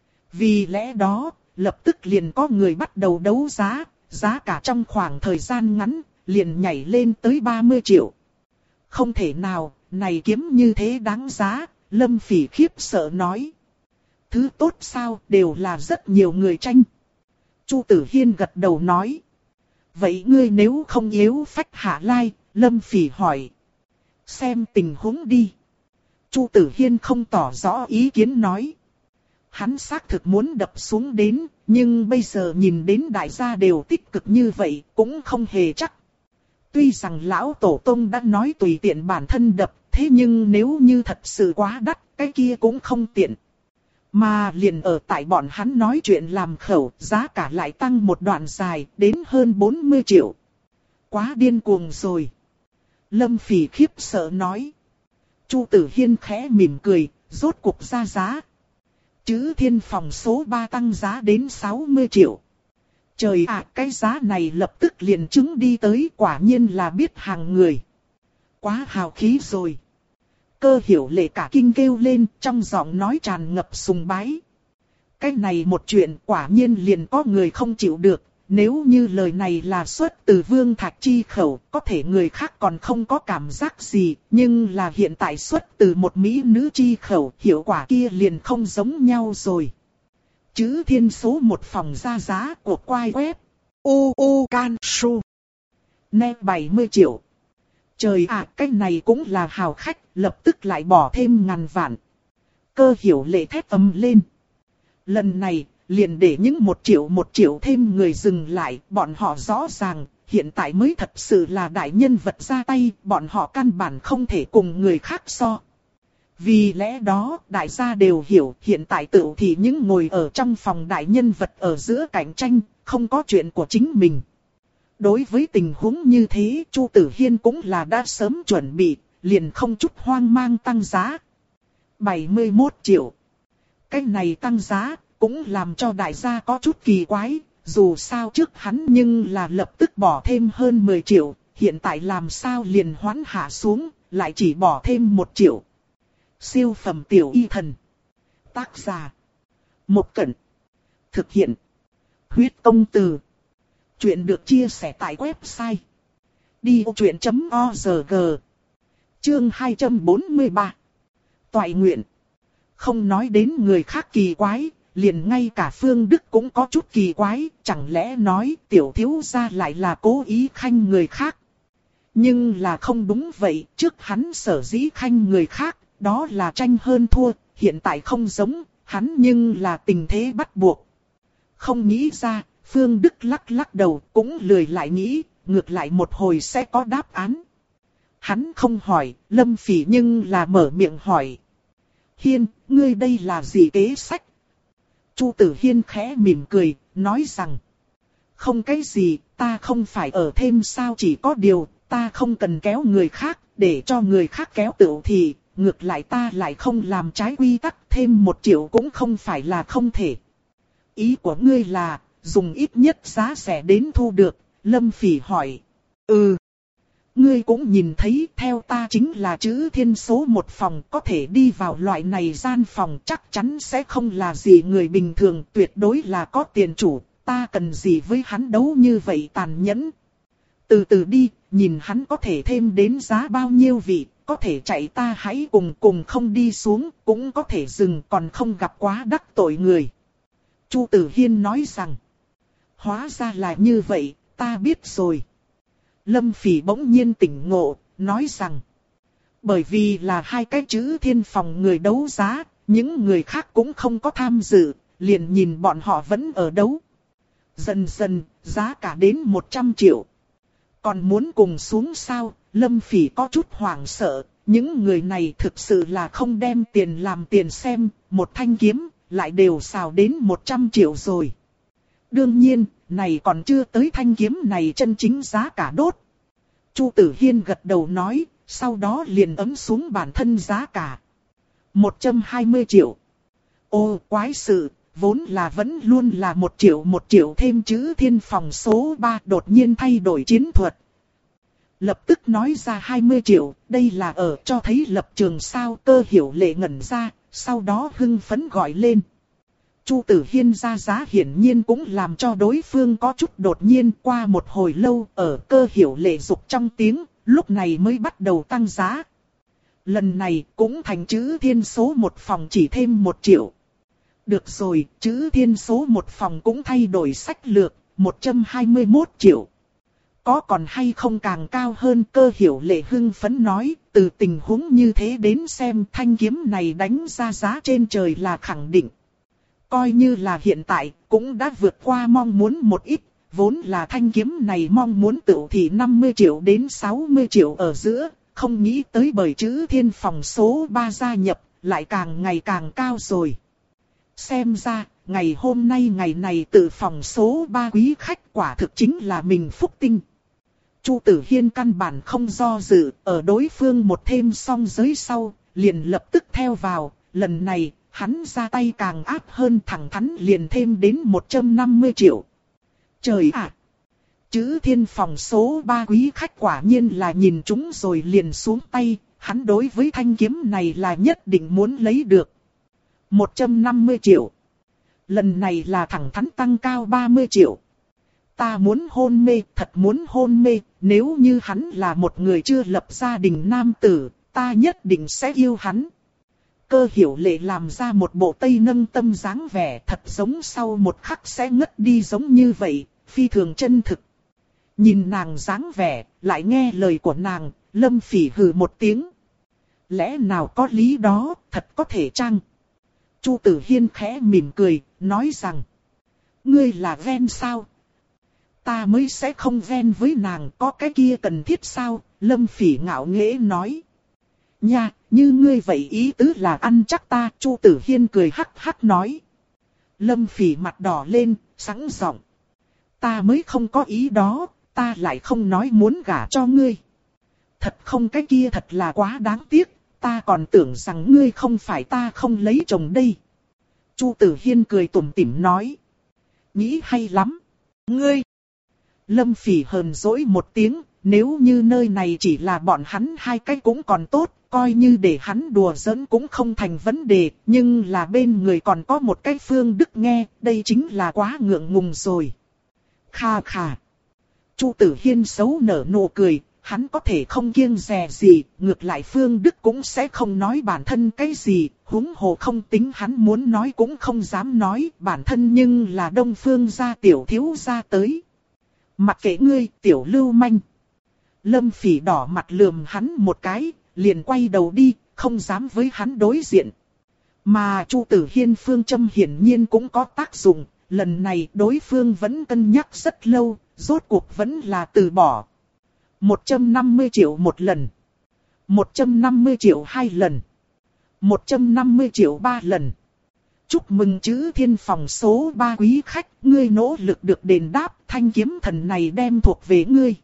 Vì lẽ đó, lập tức liền có người bắt đầu đấu giá, giá cả trong khoảng thời gian ngắn, liền nhảy lên tới ba mươi triệu. Không thể nào, này kiếm như thế đáng giá, Lâm Phỉ khiếp sợ nói. Thứ tốt sao, đều là rất nhiều người tranh. Chu Tử Hiên gật đầu nói. Vậy ngươi nếu không yếu phách hạ lai, Lâm Phỉ hỏi. Xem tình huống đi. Chu Tử Hiên không tỏ rõ ý kiến nói. Hắn xác thực muốn đập xuống đến, nhưng bây giờ nhìn đến đại gia đều tích cực như vậy, cũng không hề chắc. Tuy rằng lão tổ tông đã nói tùy tiện bản thân đập, thế nhưng nếu như thật sự quá đắt, cái kia cũng không tiện. Mà liền ở tại bọn hắn nói chuyện làm khẩu, giá cả lại tăng một đoạn dài, đến hơn bốn mươi triệu. Quá điên cuồng rồi. Lâm Phỉ khiếp sợ nói. Chu Tử Hiên khẽ mỉm cười, rốt cuộc ra giá. Chữ Thiên phòng số ba tăng giá đến sáu mươi triệu. Trời ạ, cái giá này lập tức liền chứng đi tới, quả nhiên là biết hàng người. Quá hào khí rồi. Cơ Hiểu Lệ cả kinh kêu lên, trong giọng nói tràn ngập sùng bái. Cái này một chuyện quả nhiên liền có người không chịu được. Nếu như lời này là xuất từ Vương Thạch Chi khẩu, có thể người khác còn không có cảm giác gì, nhưng là hiện tại xuất từ một mỹ nữ chi khẩu, hiệu quả kia liền không giống nhau rồi. Chữ Thiên số một phòng ra giá của quai web. U U Can Su. Nè bảy mươi triệu. Trời ạ, cái này cũng là hào khách, lập tức lại bỏ thêm ngàn vạn. Cơ Hiểu Lệ thét ầm lên. Lần này, liền để những một triệu một triệu thêm người dừng lại, bọn họ rõ ràng, hiện tại mới thật sự là đại nhân vật ra tay, bọn họ căn bản không thể cùng người khác so. Vì lẽ đó, đại gia đều hiểu, hiện tại tự thì những ngồi ở trong phòng đại nhân vật ở giữa cạnh tranh, không có chuyện của chính mình. Đối với tình huống như thế, Chu Tử Hiên cũng là đã sớm chuẩn bị, liền không chút hoang mang tăng giá. bảy mươi mốt triệu. Cái này tăng giá, cũng làm cho đại gia có chút kỳ quái, dù sao trước hắn nhưng là lập tức bỏ thêm hơn mười triệu, hiện tại làm sao liền hoãn hạ xuống, lại chỉ bỏ thêm một triệu. Siêu phẩm tiểu y thần. Tác giả. Một Cẩn. Thực hiện. Huyết công từ. Chuyện được chia sẻ tại website. đi ô chuyện chấm org. Chương hai trăm bốn mươi ba. Toại nguyện. Không nói đến người khác kỳ quái, liền ngay cả Phương Đức cũng có chút kỳ quái, chẳng lẽ nói tiểu thiếu gia lại là cố ý khanh người khác. Nhưng là không đúng vậy, trước hắn sở dĩ khanh người khác, đó là tranh hơn thua, hiện tại không giống, hắn nhưng là tình thế bắt buộc. Không nghĩ ra, Phương Đức lắc lắc đầu cũng lười lại nghĩ, ngược lại một hồi sẽ có đáp án. Hắn không hỏi, Lâm Phỉ nhưng là mở miệng hỏi. Hiên, ngươi đây là gì kế sách? Chu Tử Hiên khẽ mỉm cười, nói rằng. Không cái gì, ta không phải ở thêm sao, chỉ có điều, ta không cần kéo người khác, để cho người khác kéo tựu thì, ngược lại ta lại không làm trái quy tắc, thêm một triệu cũng không phải là không thể. Ý của ngươi là, dùng ít nhất giá rẻ đến thu được, Lâm Phỉ hỏi. Ừ. Ngươi cũng nhìn thấy, theo ta chính là chữ Thiên số một phòng, có thể đi vào loại này gian phòng chắc chắn sẽ không là gì người bình thường, tuyệt đối là có tiền chủ, ta cần gì với hắn đấu như vậy tàn nhẫn. Từ từ đi, nhìn hắn có thể thêm đến giá bao nhiêu vị, có thể chạy ta hãy cùng cùng không đi xuống, cũng có thể dừng còn không gặp quá đắc tội người. Chu Tử Hiên nói rằng, hóa ra là như vậy, ta biết rồi. Lâm Phỉ bỗng nhiên tỉnh ngộ, nói rằng, bởi vì là hai cái chữ Thiên phòng người đấu giá, những người khác cũng không có tham dự, liền nhìn bọn họ vẫn ở đấu. Dần dần, giá cả đến một trăm triệu. Còn muốn cùng xuống sao, Lâm Phỉ có chút hoảng sợ, những người này thực sự là không đem tiền làm tiền xem, một thanh kiếm, lại đều xào đến một trăm triệu rồi. Đương nhiên, này còn chưa tới thanh kiếm này chân chính giá cả đốt. Chu Tử Hiên gật đầu nói, sau đó liền ấm xuống bản thân giá cả. một trăm hai mươi triệu. Ô quái sự, vốn là vẫn luôn là một triệu một triệu thêm chữ Thiên phòng số ba đột nhiên thay đổi chiến thuật. Lập tức nói ra hai mươi triệu, đây là ở cho thấy lập trường sao. Cơ Hiểu Lệ ngẩn ra, sau đó hưng phấn gọi lên. Chu Tử Hiên ra giá hiển nhiên cũng làm cho đối phương có chút đột nhiên. Qua một hồi lâu ở Cơ Hiểu Lệ dục trong tiếng, lúc này mới bắt đầu tăng giá. Lần này cũng thành chữ Thiên số một phòng chỉ thêm một triệu. Được rồi, chữ Thiên số một phòng cũng thay đổi sách lược, một trăm hai mươi mốt triệu. Có còn hay không càng cao hơn? Cơ Hiểu Lệ hưng phấn nói, từ tình huống như thế đến xem thanh kiếm này đánh ra giá trên trời là khẳng định. Coi như là hiện tại, cũng đã vượt qua mong muốn một ít, vốn là thanh kiếm này mong muốn tự thì năm mươi triệu đến sáu mươi triệu ở giữa, không nghĩ tới bởi chữ thiên phòng số ba gia nhập, lại càng ngày càng cao rồi. Xem ra, ngày hôm nay ngày này tự phòng số ba quý khách quả thực chính là mình phúc tinh. Chu Tử Hiên căn bản không do dự, ở đối phương một thêm song giới sau, liền lập tức theo vào, lần này, hắn ra tay càng áp hơn, thẳng thắn liền thêm đến một trăm năm mươi triệu. Trời ạ! Chữ thiên phòng số ba quý khách quả nhiên là nhìn chúng rồi liền xuống tay, hắn đối với thanh kiếm này là nhất định muốn lấy được. một trăm năm mươi triệu. Lần này là thẳng thắn tăng cao ba mươi triệu. Ta muốn hôn mê, thật muốn hôn mê, nếu như hắn là một người chưa lập gia đình nam tử, ta nhất định sẽ yêu hắn. Cơ Hiểu Lệ làm ra một bộ tây nâng tâm dáng vẻ thật giống sau một khắc sẽ ngất đi giống như vậy, phi thường chân thực. Nhìn nàng dáng vẻ, lại nghe lời của nàng, Lâm Phỉ hừ một tiếng. Lẽ nào có lý đó, thật có thể chăng? Chu Tử Hiên khẽ mỉm cười, nói rằng. Ngươi là ghen sao? Ta mới sẽ không ghen với nàng, có cái kia cần thiết sao? Lâm Phỉ ngạo nghễ nói. Nha, như ngươi vậy ý tứ là ăn chắc ta. Chu Tử Hiên cười hắc hắc nói. Lâm Phỉ mặt đỏ lên, sẵn giọng. Ta mới không có ý đó, ta lại không nói muốn gả cho ngươi. Thật không, cái kia thật là quá đáng tiếc, ta còn tưởng rằng ngươi không phải ta không lấy chồng đây. Chu Tử Hiên cười tủm tỉm nói. Nghĩ hay lắm. Ngươi. Lâm Phỉ hờn dỗi một tiếng, nếu như nơi này chỉ là bọn hắn hai cái cũng còn tốt, coi như để hắn đùa giỡn cũng không thành vấn đề, nhưng là bên người còn có một cái Phương Đức nghe, đây chính là quá ngượng ngùng rồi. Kha kha. Chu Tử Hiên xấu nở nụ cười, hắn có thể không kiêng dè gì, ngược lại Phương Đức cũng sẽ không nói bản thân cái gì, huống hồ không tính hắn muốn nói cũng không dám nói, bản thân nhưng là Đông Phương gia tiểu thiếu gia tới. Mặc kệ ngươi, tiểu lưu manh. Lâm Phỉ đỏ mặt lườm hắn một cái, liền quay đầu đi, không dám với hắn đối diện. Mà Chu Tử Hiên phương châm hiển nhiên cũng có tác dụng, lần này đối phương vẫn cân nhắc rất lâu, rốt cuộc vẫn là từ bỏ. một trăm năm mươi triệu một lần. một trăm năm mươi triệu hai lần. một trăm năm mươi triệu ba lần. Chúc mừng chữ thiên phòng số ba quý khách, ngươi nỗ lực được đền đáp, thanh kiếm thần này đem thuộc về ngươi.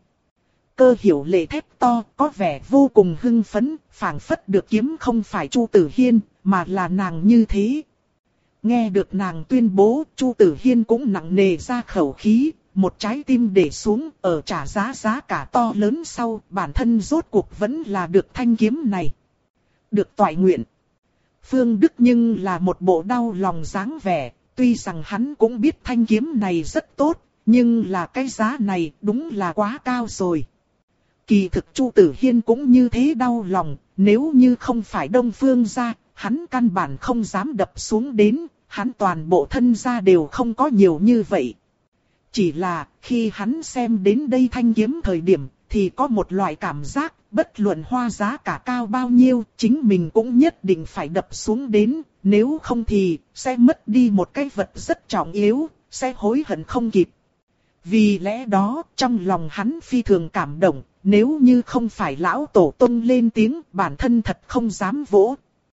Cơ Hiểu Lệ thét to, có vẻ vô cùng hưng phấn, phảng phất được kiếm không phải Chu Tử Hiên, mà là nàng như thế. Nghe được nàng tuyên bố, Chu Tử Hiên cũng nặng nề ra khẩu khí, một trái tim để xuống, ở trả giá giá cả to lớn sau, bản thân rốt cuộc vẫn là được thanh kiếm này. Được toại nguyện. Phương Đức nhưng là một bộ đau lòng dáng vẻ, tuy rằng hắn cũng biết thanh kiếm này rất tốt, nhưng là cái giá này đúng là quá cao rồi. Kỳ thực Chu Tử Hiên cũng như thế đau lòng, nếu như không phải Đông Phương gia, hắn căn bản không dám đập xuống đến, hắn toàn bộ thân gia đều không có nhiều như vậy. Chỉ là, khi hắn xem đến đây thanh kiếm thời điểm, thì có một loại cảm giác, bất luận hoa giá cả cao bao nhiêu, chính mình cũng nhất định phải đập xuống đến, nếu không thì, sẽ mất đi một cái vật rất trọng yếu, sẽ hối hận không kịp. Vì lẽ đó, trong lòng hắn phi thường cảm động, nếu như không phải lão tổ tông lên tiếng, bản thân thật không dám vỗ.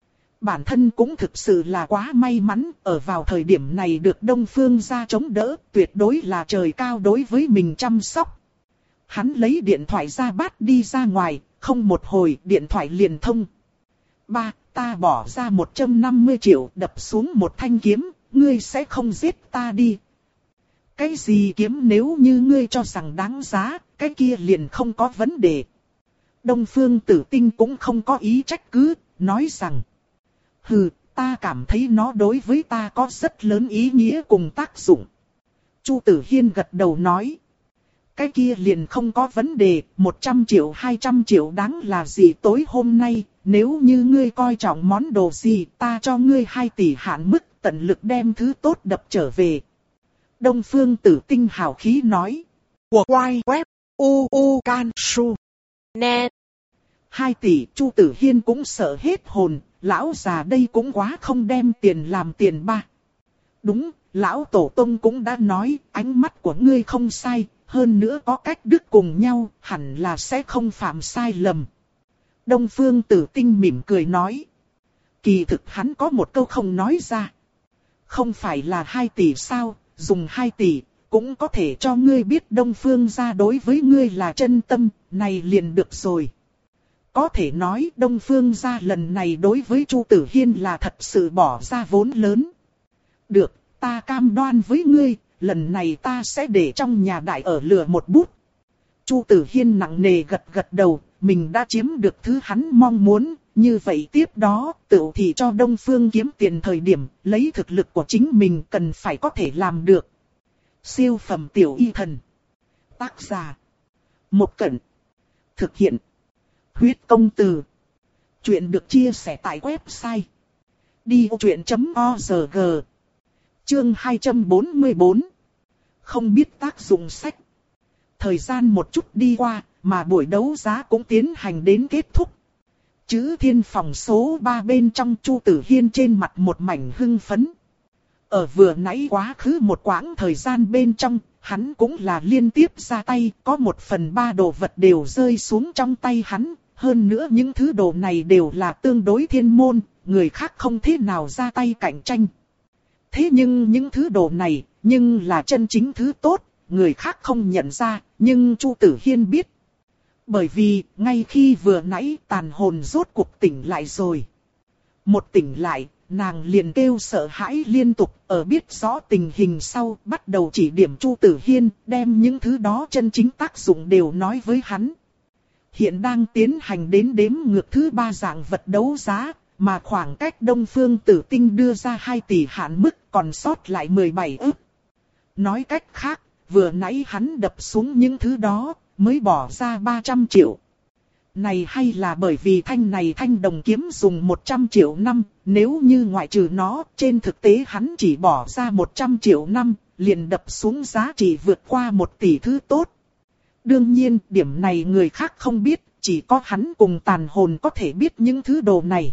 Bản thân cũng thực sự là quá may mắn, ở vào thời điểm này được Đông Phương gia chống đỡ, tuyệt đối là trời cao đối với mình chăm sóc. Hắn lấy điện thoại ra bắt đi ra ngoài, không một hồi điện thoại liền thông. Ba, ta bỏ ra một trăm năm mươi triệu đập xuống một thanh kiếm, ngươi sẽ không giết ta đi. Cái gì kiếm nếu như ngươi cho rằng đáng giá, cái kia liền không có vấn đề. Đông Phương Tử Tinh cũng không có ý trách cứ, nói rằng. Hừ, ta cảm thấy nó đối với ta có rất lớn ý nghĩa cùng tác dụng. Chu Tử Hiên gật đầu nói. Cái kia liền không có vấn đề, một trăm triệu hai trăm triệu đáng là gì tối hôm nay, nếu như ngươi coi trọng món đồ gì, ta cho ngươi hai tỷ hạn mức, tận lực đem thứ tốt đập trở về. Đông Phương Tử Tinh hào khí nói. Của Quai Web U U Can Su. Nè. Hai tỷ, Chu Tử Hiên cũng sợ hết hồn, lão già đây cũng quá không đem tiền làm tiền ba. Đúng, lão tổ tông cũng đã nói, ánh mắt của ngươi không sai, hơn nữa có cách đức cùng nhau, hẳn là sẽ không phạm sai lầm. Đông Phương Tử Tinh mỉm cười nói. Kỳ thực hắn có một câu không nói ra. Không phải là hai tỷ sao, dùng hai tỷ, cũng có thể cho ngươi biết Đông Phương gia đối với ngươi là chân tâm, này liền được rồi. Có thể nói Đông Phương gia lần này đối với Chu Tử Hiên là thật sự bỏ ra vốn lớn. Được, ta cam đoan với ngươi, lần này ta sẽ để trong nhà đại ở lừa một bút. Chu Tử Hiên nặng nề gật gật đầu, mình đã chiếm được thứ hắn mong muốn, như vậy tiếp đó, tự thì cho Đông Phương kiếm tiền thời điểm, lấy thực lực của chính mình cần phải có thể làm được. Siêu phẩm tiểu y thần. Tác giả. Một Cẩn. Thực hiện. Huyết công từ. Chuyện được chia sẻ tại website. đi ô chuyện chấm o rờ giê. Chương hai trăm bốn mươi bốn. Không biết tác dụng sách. Thời gian một chút đi qua, mà buổi đấu giá cũng tiến hành đến kết thúc. Chữ thiên phòng số ba bên trong Chu Tử Hiên trên mặt một mảnh hưng phấn. Ở vừa nãy quá khứ một quãng thời gian bên trong, hắn cũng là liên tiếp ra tay, có một phần ba đồ vật đều rơi xuống trong tay hắn. Hơn nữa những thứ đồ này đều là tương đối thiên môn, người khác không thế nào ra tay cạnh tranh. Thế nhưng những thứ đồ này, nhưng là chân chính thứ tốt, người khác không nhận ra, nhưng Chu Tử Hiên biết. Bởi vì, ngay khi vừa nãy tàn hồn rốt cuộc tỉnh lại rồi. Một tỉnh lại, nàng liền kêu sợ hãi liên tục, ở biết rõ tình hình sau, bắt đầu chỉ điểm Chu Tử Hiên, đem những thứ đó chân chính tác dụng đều nói với hắn. Hiện đang tiến hành đến đếm ngược thứ ba dạng vật đấu giá, mà khoảng cách Đông Phương Tử Tinh đưa ra hai tỷ hạn mức còn sót lại mười bảy ức. Nói cách khác, vừa nãy hắn đập xuống những thứ đó, mới bỏ ra ba trăm triệu. Này hay là bởi vì thanh này thanh đồng kiếm dùng một trăm triệu năm, nếu như ngoại trừ nó, trên thực tế hắn chỉ bỏ ra một trăm triệu năm, liền đập xuống giá trị vượt qua một tỷ thứ tốt. Đương nhiên, điểm này người khác không biết, chỉ có hắn cùng tàn hồn có thể biết những thứ đồ này.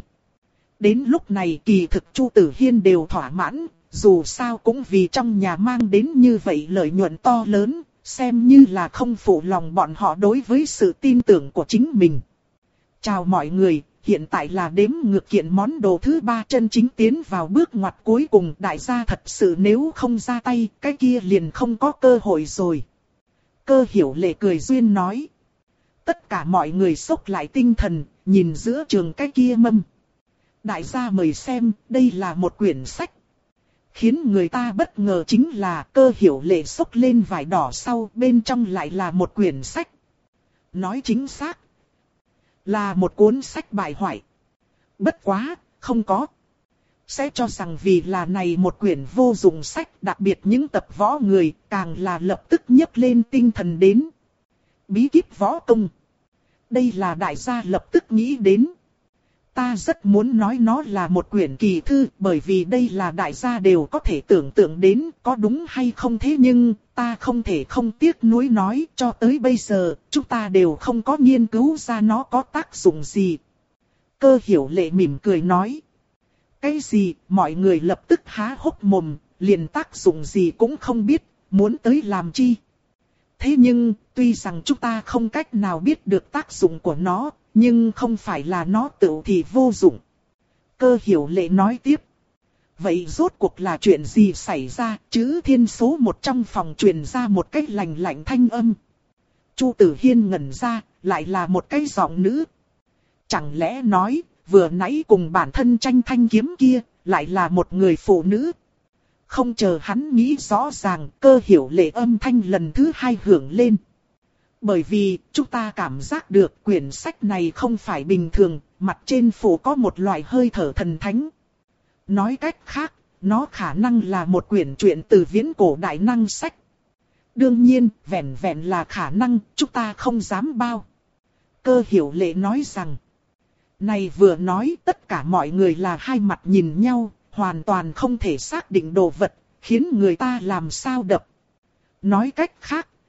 Đến lúc này kỳ thực Chu Tử Hiên đều thỏa mãn, dù sao cũng vì trong nhà mang đến như vậy lợi nhuận to lớn, xem như là không phụ lòng bọn họ đối với sự tin tưởng của chính mình. Chào mọi người, hiện tại là đếm ngược kiện món đồ thứ ba chân chính tiến vào bước ngoặt cuối cùng. Đại gia thật sự nếu không ra tay, cái kia liền không có cơ hội rồi. Cơ Hiểu Lệ cười duyên nói. Tất cả mọi người xốc lại tinh thần, nhìn giữa trường cái kia mâm. Đại gia mời xem, đây là một quyển sách. Khiến người ta bất ngờ chính là Cơ Hiểu Lệ xốc lên vải đỏ sau, bên trong lại là một quyển sách. Nói chính xác, là một cuốn sách bài hoại. Bất quá, không có. Sẽ cho rằng vì là này một quyển vô dụng sách, đặc biệt những tập võ người càng là lập tức nhấc lên tinh thần đến. Bí kíp võ công. Đây là đại gia lập tức nghĩ đến. Ta rất muốn nói nó là một quyển kỳ thư, bởi vì đây là đại gia đều có thể tưởng tượng đến có đúng hay không, thế nhưng ta không thể không tiếc nuối nói cho tới bây giờ chúng ta đều không có nghiên cứu ra nó có tác dụng gì. Cơ Hiểu Lệ mỉm cười nói. Cái gì? Mọi người lập tức há hốc mồm, liền tác dụng gì cũng không biết, muốn tới làm chi? Thế nhưng, tuy rằng chúng ta không cách nào biết được tác dụng của nó, nhưng không phải là nó tự thì vô dụng. Cơ Hiểu Lệ nói tiếp. Vậy rốt cuộc là chuyện gì xảy ra? Chữ thiên số một trong phòng truyền ra một cách lạnh lạnh thanh âm. Chu Tử Hiên ngẩn ra, lại là một cái giọng nữ. Chẳng lẽ nói, vừa nãy cùng bản thân tranh thanh kiếm kia, lại là một người phụ nữ? Không chờ hắn nghĩ rõ ràng, Cơ Hiểu Lệ âm thanh lần thứ hai hưởng lên. Bởi vì, chúng ta cảm giác được quyển sách này không phải bình thường, mặt trên phủ có một loại hơi thở thần thánh. Nói cách khác, nó khả năng là một quyển truyện từ viễn cổ đại năng sách. Đương nhiên, vẹn vẹn là khả năng, chúng ta không dám bao. Cơ Hiểu Lệ nói rằng, này vừa nói tất cả mọi người là hai mặt nhìn nhau, hoàn toàn không thể xác định đồ vật, khiến người ta làm sao đập. Nói cách khác,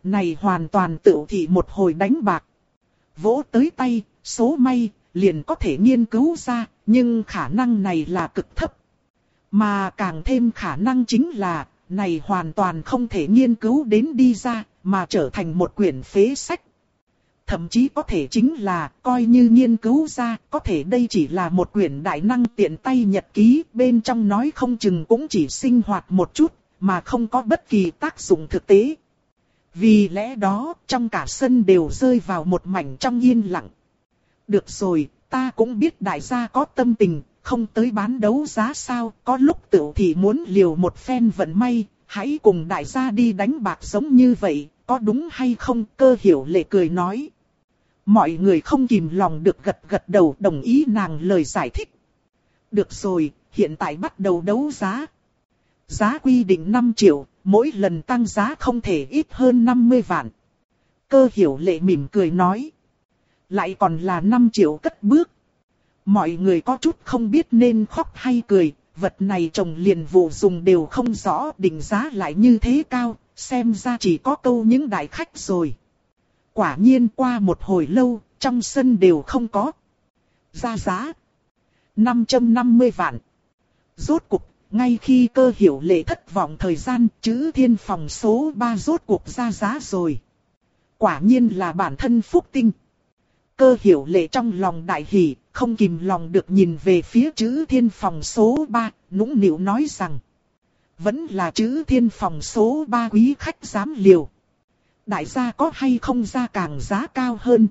này hoàn toàn tự thị một hồi đánh bạc. Vỗ tới tay, số may, liền có thể nghiên cứu ra, nhưng khả năng này là cực thấp. Mà càng thêm khả năng chính là, này hoàn toàn không thể nghiên cứu đến đi ra, mà trở thành một quyển phế sách. Thậm chí có thể chính là, coi như nghiên cứu ra, có thể đây chỉ là một quyển đại năng tiện tay nhật ký, bên trong nói không chừng cũng chỉ sinh hoạt một chút, mà không có bất kỳ tác dụng thực tế. Vì lẽ đó, trong cả sân đều rơi vào một mảnh trong yên lặng. Được rồi, ta cũng biết đại gia có tâm tình, không tới bán đấu giá sao, có lúc tiểu thì muốn liều một phen vận may, hãy cùng đại gia đi đánh bạc giống như vậy, có đúng hay không? Cơ Hiểu Lệ cười nói. Mọi người không kìm lòng được gật gật đầu đồng ý nàng lời giải thích. Được rồi, hiện tại bắt đầu đấu giá. Giá quy định năm triệu, mỗi lần tăng giá không thể ít hơn năm mươi vạn. Cơ Hiểu Lệ mỉm cười nói. Lại còn là năm triệu cất bước. Mọi người có chút không biết nên khóc hay cười, vật này trồng liền vụ dùng đều không rõ, định giá lại như thế cao, xem ra chỉ có câu những đại khách rồi. Quả nhiên qua một hồi lâu, trong sân đều không có. Ra giá năm trăm năm mươi vạn. Rốt cục, ngay khi Cơ Hiểu Lệ thất vọng thời gian, chữ thiên phòng số ba rốt cuộc ra giá rồi. Quả nhiên là bản thân phúc tinh. Cơ Hiểu Lệ trong lòng đại hỉ, không kìm lòng được nhìn về phía chữ thiên phòng số ba, nũng nịu nói rằng. Vẫn là chữ thiên phòng số ba quý khách dám liều. Đại gia có hay không ra càng giá cao hơn.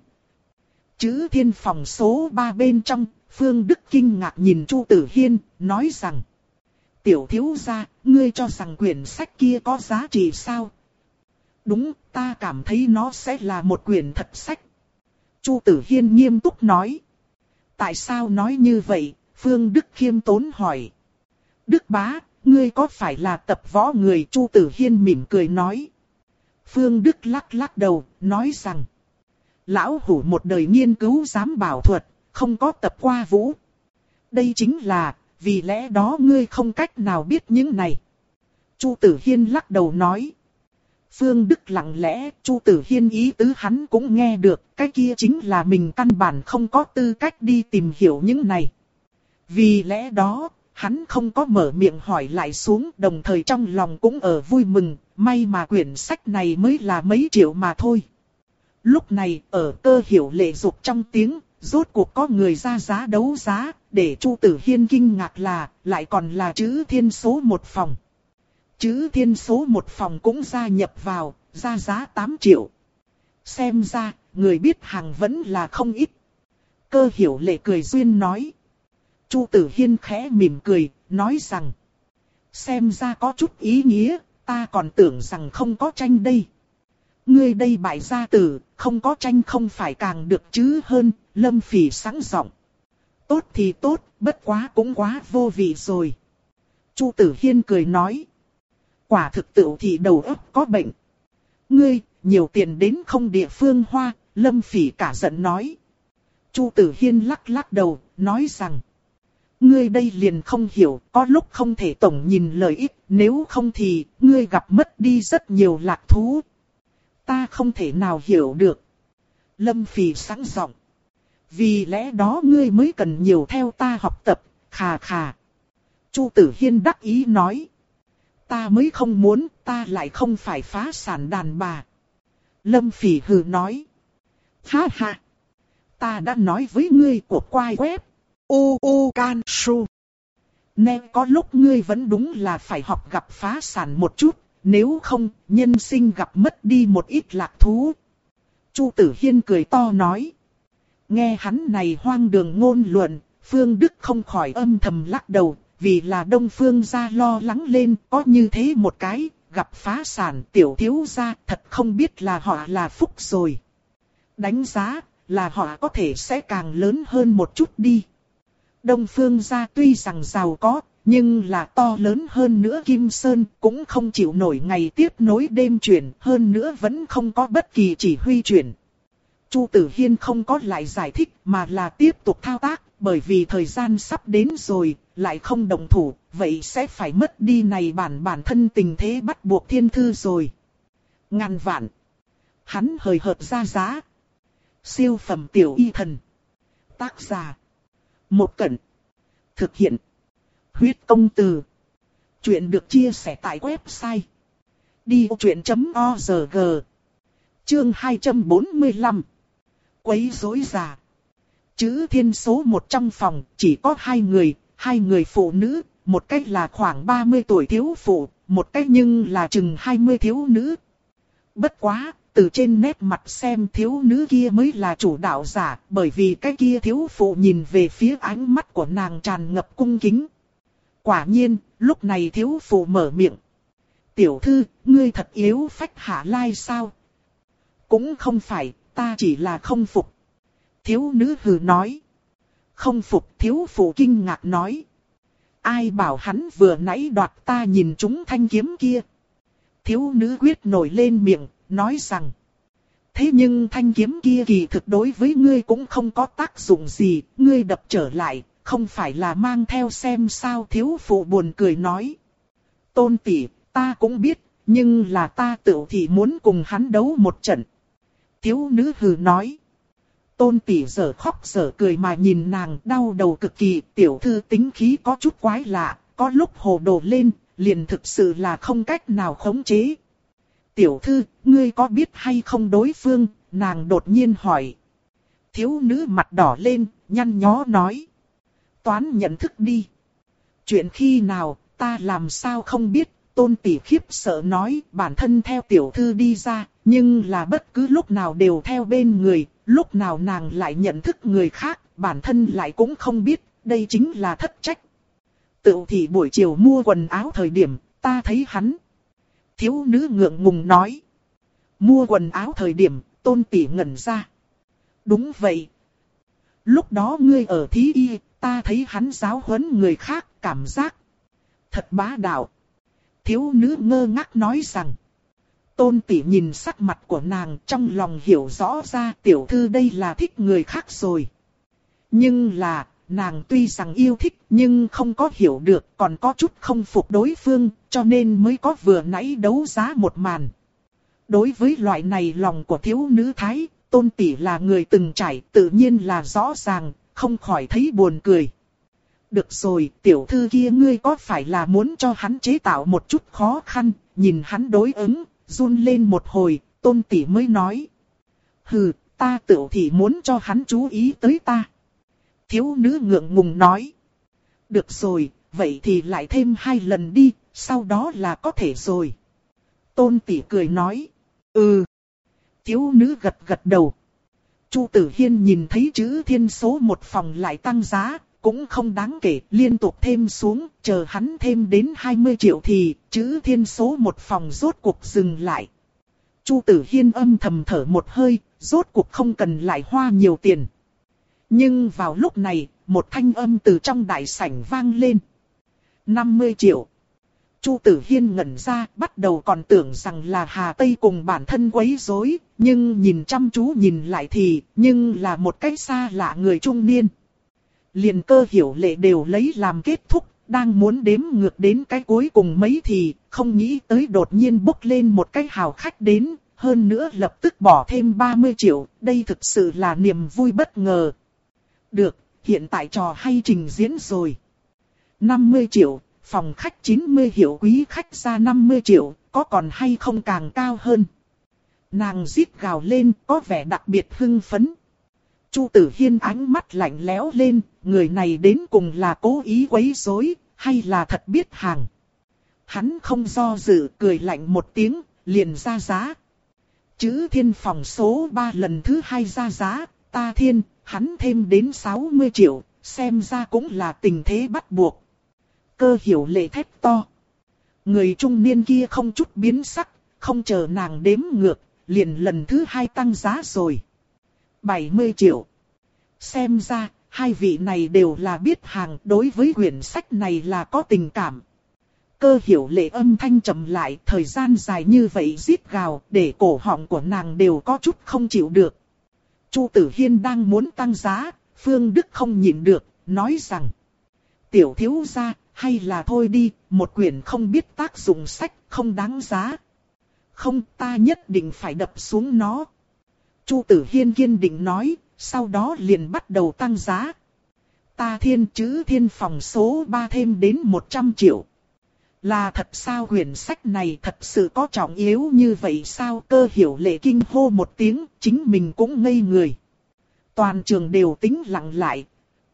Chữ thiên phòng số ba bên trong, Phương Đức kinh ngạc nhìn Chu Tử Hiên, nói rằng. Tiểu thiếu gia, ngươi cho rằng quyển sách kia có giá trị sao? Đúng, ta cảm thấy nó sẽ là một quyển thật sách. Chu Tử Hiên nghiêm túc nói. Tại sao nói như vậy? Phương Đức khiêm tốn hỏi. Đức bá, ngươi có phải là tập võ người? Chu Tử Hiên mỉm cười nói. Phương Đức lắc lắc đầu, nói rằng. Lão hủ một đời nghiên cứu giám bảo thuật, không có tập qua vũ. Đây chính là, vì lẽ đó ngươi không cách nào biết những này. Chu Tử Hiên lắc đầu nói. Phương Đức lặng lẽ, Chu Tử Hiên ý tứ hắn cũng nghe được, cái kia chính là mình căn bản không có tư cách đi tìm hiểu những này. Vì lẽ đó, hắn không có mở miệng hỏi lại xuống, đồng thời trong lòng cũng ở vui mừng, may mà quyển sách này mới là mấy triệu mà thôi. Lúc này, ở Cơ Hiểu Lệ dục trong tiếng, rốt cuộc có người ra giá đấu giá, để Chu Tử Hiên kinh ngạc là, lại còn là chữ thiên số một phòng. Chữ thiên số một phòng cũng gia nhập vào, ra giá tám triệu. Xem ra, người biết hàng vẫn là không ít. Cơ Hiểu Lệ cười duyên nói. Chu Tử Hiên khẽ mỉm cười, nói rằng. Xem ra có chút ý nghĩa, ta còn tưởng rằng không có tranh đây. Ngươi đây bại gia tử, không có tranh không phải càng được chứ hơn, Lâm Phỉ sẵn giọng. Tốt thì tốt, bất quá cũng quá vô vị rồi. Chu Tử Hiên cười nói. Quả thực tự thì đầu óc có bệnh. Ngươi, nhiều tiền đến không địa phương hoa, Lâm Phỉ cả giận nói. Chu Tử Hiên lắc lắc đầu, nói rằng. Ngươi đây liền không hiểu, có lúc không thể tổng nhìn lợi ích, nếu không thì, ngươi gặp mất đi rất nhiều lạc thú. Ta không thể nào hiểu được. Lâm Phỉ sẵn giọng. Vì lẽ đó ngươi mới cần nhiều theo ta học tập, khà khà. Chu Tử Hiên đắc ý nói. Ta mới không muốn, ta lại không phải phá sản đàn bà. Lâm Phỉ hừ nói. Ha ha. Ta đã nói với ngươi của quai web. U U Can Su. Nên có lúc ngươi vẫn đúng là phải học gặp phá sản một chút. Nếu không, nhân sinh gặp mất đi một ít lạc thú. Chu Tử Hiên cười to nói. Nghe hắn này hoang đường ngôn luận, Phương Đức không khỏi âm thầm lắc đầu. Vì là Đông Phương gia lo lắng lên, có như thế một cái, gặp phá sản tiểu thiếu gia, thật không biết là họ là phúc rồi. Đánh giá, là họ có thể sẽ càng lớn hơn một chút đi. Đông Phương gia tuy rằng giàu có, nhưng là to lớn hơn nữa Kim Sơn, cũng không chịu nổi ngày tiếp nối đêm chuyển, hơn nữa vẫn không có bất kỳ chỉ huy chuyển. Chu Tử Hiên không có lại giải thích, mà là tiếp tục thao tác, bởi vì thời gian sắp đến rồi, lại không động thủ, vậy sẽ phải mất đi này bản bản thân tình thế bắt buộc thiên thư rồi. Ngàn vạn, Hắn hời hợt ra giá. Siêu phẩm tiểu y thần. Tác giả. Một Cẩn. Thực hiện. Huyết công từ. Chuyện được chia sẻ tại website. đi vô chuyện chấm org. Chương hai trăm bốn mươi lăm. Quấy rối già. Chữ thiên số một trong phòng chỉ có hai người, hai người phụ nữ, một cách là khoảng ba mươi tuổi thiếu phụ, một cách nhưng là chừng hai mươi thiếu nữ. Bất quá, từ trên nét mặt xem thiếu nữ kia mới là chủ đạo giả, bởi vì cái kia thiếu phụ nhìn về phía ánh mắt của nàng tràn ngập cung kính. Quả nhiên, lúc này thiếu phụ mở miệng. Tiểu thư, ngươi thật yếu phách hạ lai sao? Cũng không phải, ta chỉ là không phục. Thiếu nữ hừ nói. Không phục, thiếu phụ kinh ngạc nói. Ai bảo hắn vừa nãy đoạt ta nhìn chúng thanh kiếm kia? Thiếu nữ quyết nổi lên miệng, nói rằng. Thế nhưng thanh kiếm kia kỳ thực đối với ngươi cũng không có tác dụng gì, ngươi đập trở lại, không phải là mang theo xem sao? Thiếu phụ buồn cười nói. Tôn tỷ, ta cũng biết, nhưng là ta tự thì muốn cùng hắn đấu một trận. Thiếu nữ hừ nói. Tôn tỷ giờ khóc giờ cười mà nhìn nàng, đau đầu cực kỳ. Tiểu thư tính khí có chút quái lạ, có lúc hồ đồ lên, liền thực sự là không cách nào khống chế. Tiểu thư, ngươi có biết hay không đối phương? Nàng đột nhiên hỏi. Thiếu nữ mặt đỏ lên, nhăn nhó nói. Toán nhận thức đi. Chuyện khi nào, ta làm sao không biết? Tôn tỷ khiếp sợ nói, bản thân theo tiểu thư đi ra, nhưng là bất cứ lúc nào đều theo bên người, lúc nào nàng lại nhận thức người khác, bản thân lại cũng không biết, đây chính là thất trách. Tự thì buổi chiều mua quần áo thời điểm, ta thấy hắn. Thiếu nữ ngượng ngùng nói. Mua quần áo thời điểm, Tôn tỷ ngẩn ra. Đúng vậy. Lúc đó ngươi ở thí y, ta thấy hắn giáo huấn người khác, cảm giác thật bá đạo. Thiếu nữ ngơ ngác nói rằng. Tôn tỷ nhìn sắc mặt của nàng, trong lòng hiểu rõ ra tiểu thư đây là thích người khác rồi. Nhưng là, nàng tuy rằng yêu thích nhưng không có hiểu được, còn có chút không phục đối phương, cho nên mới có vừa nãy đấu giá một màn. Đối với loại này lòng của thiếu nữ thái, Tôn tỷ là người từng trải, tự nhiên là rõ ràng, không khỏi thấy buồn cười. Được rồi, tiểu thư kia ngươi có phải là muốn cho hắn chế tạo một chút khó khăn? Nhìn hắn đối ứng, run lên một hồi, Tôn tỷ mới nói. Hừ, ta tự thì muốn cho hắn chú ý tới ta. Thiếu nữ ngượng ngùng nói. Được rồi, vậy thì lại thêm hai lần đi, sau đó là có thể rồi. Tôn tỷ cười nói. Ừ. Thiếu nữ gật gật đầu. Chu Tử Hiên nhìn thấy chữ thiên số một phòng lại tăng giá, cũng không đáng kể, liên tục thêm xuống, chờ hắn thêm đến hai mươi triệu thì chữ thiên số một phòng rốt cuộc dừng lại. Chu Tử Hiên âm thầm thở một hơi, rốt cuộc không cần lại hoa nhiều tiền. Nhưng vào lúc này, một thanh âm từ trong đại sảnh vang lên. năm mươi triệu. Chu Tử Hiên ngẩn ra, bắt đầu còn tưởng rằng là Hà Tây cùng bản thân quấy rối, nhưng nhìn chăm chú nhìn lại thì, nhưng là một cái xa lạ người trung niên. Liền Cơ Hiểu Lệ đều lấy làm kết thúc, đang muốn đếm ngược đến cái cuối cùng mấy thì, không nghĩ tới đột nhiên bốc lên một cái hào khách đến, hơn nữa lập tức bỏ thêm ba mươi triệu, đây thực sự là niềm vui bất ngờ. Được, hiện tại trò hay trình diễn rồi. năm mươi triệu, phòng khách chín mươi hiệu quý khách ra năm mươi triệu, có còn hay không càng cao hơn. Nàng rít gào lên, có vẻ đặc biệt hưng phấn. Chu Tử Hiên ánh mắt lạnh lẽo lên, người này đến cùng là cố ý quấy rối, hay là thật biết hàng. Hắn không do dự, cười lạnh một tiếng, liền ra giá. Chữ thiên phòng số ba lần thứ hai ra giá, ta thiên, hắn thêm đến sáu mươi triệu, xem ra cũng là tình thế bắt buộc. Cơ Hiểu Lệ thét to. Người trung niên kia không chút biến sắc, không chờ nàng đếm ngược, liền lần thứ hai tăng giá rồi. bảy mươi triệu. Xem ra, hai vị này đều là biết hàng, đối với quyển sách này là có tình cảm. Cơ Hiểu Lệ âm thanh trầm lại, thời gian dài như vậy rít gào, để cổ họng của nàng đều có chút không chịu được. Chu Tử Hiên đang muốn tăng giá, Phương Đức không nhịn được, nói rằng. Tiểu thiếu gia, hay là thôi đi, một quyển không biết tác dụng sách, không đáng giá. Không, ta nhất định phải đập xuống nó. Chu Tử Hiên kiên định nói, sau đó liền bắt đầu tăng giá. Ta thiên chữ thiên phòng số ba thêm đến một trăm triệu. Là thật sao, quyển sách này thật sự có trọng yếu như vậy sao? Cơ Hiểu Lệ kinh hô một tiếng, chính mình cũng ngây người. Toàn trường đều tĩnh lặng lại.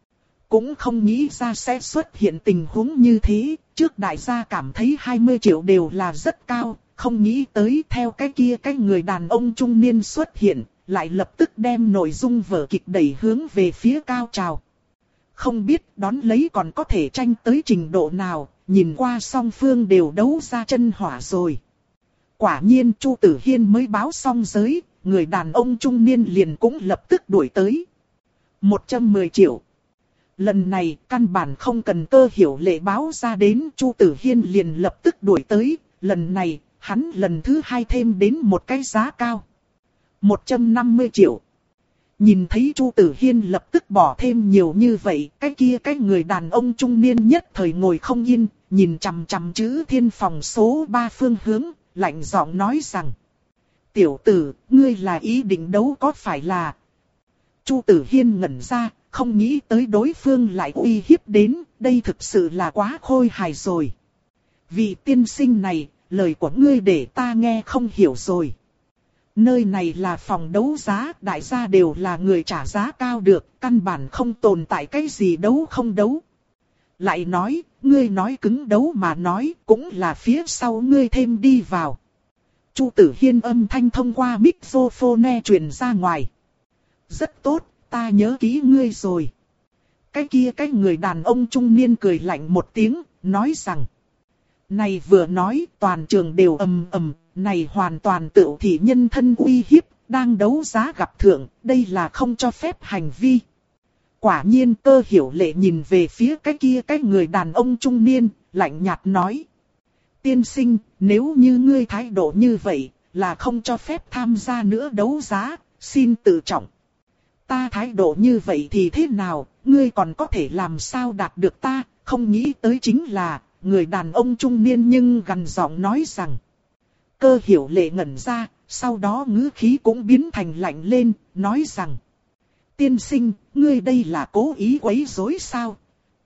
Cũng không nghĩ ra sẽ xuất hiện tình huống như thế, trước đại gia cảm thấy hai mươi triệu đều là rất cao, không nghĩ tới theo cái kia cái người đàn ông trung niên xuất hiện, lại lập tức đem nội dung vở kịch đẩy hướng về phía cao trào. Không biết đón lấy còn có thể tranh tới trình độ nào, nhìn qua song phương đều đấu ra chân hỏa rồi. Quả nhiên Chu Tử Hiên mới báo xong giới, người đàn ông trung niên liền cũng lập tức đuổi tới. một trăm mười triệu. Lần này căn bản không cần Cơ Hiểu Lệ báo ra đến, Chu Tử Hiên liền lập tức đuổi tới, lần này hắn lần thứ hai thêm đến một cái giá cao. một trăm năm mươi triệu. Nhìn thấy Chu Tử Hiên lập tức bỏ thêm nhiều như vậy, cái kia cái người đàn ông trung niên nhất thời ngồi không yên, nhìn chằm chằm chữ thiên phòng số ba phương hướng, lạnh giọng nói rằng: Tiểu tử, ngươi là ý định đấu có phải là... Chu Tử Hiên ngẩn ra, không nghĩ tới đối phương lại uy hiếp đến, đây thực sự là quá khôi hài rồi. Vị tiên sinh này, lời của ngươi để ta nghe không hiểu rồi. Nơi này là phòng đấu giá, đại gia đều là người trả giá cao được, căn bản không tồn tại cái gì đấu không đấu. Lại nói, ngươi nói cứng đấu mà nói, cũng là phía sau ngươi thêm đi vào. Chu Tử Hiên âm thanh thông qua microphone truyền ra ngoài. Rất tốt, ta nhớ kỹ ngươi rồi. Cái kia cái người đàn ông trung niên cười lạnh một tiếng, nói rằng: Này vừa nói, toàn trường đều ầm ầm, này hoàn toàn tự thị nhân thân uy hiếp, đang đấu giá gặp thượng, đây là không cho phép hành vi. Quả nhiên Cơ Hiểu Lệ nhìn về phía cái kia cái người đàn ông trung niên, lạnh nhạt nói: Tiên sinh, nếu như ngươi thái độ như vậy, là không cho phép tham gia nữa đấu giá, xin tự trọng. Ta thái độ như vậy thì thế nào, ngươi còn có thể làm sao đạt được ta, không nghĩ tới chính là, người đàn ông trung niên nhưng gằn giọng nói rằng. Cơ Hiểu Lệ ngẩn ra, sau đó ngữ khí cũng biến thành lạnh lên, nói rằng: Tiên sinh, ngươi đây là cố ý quấy rối sao?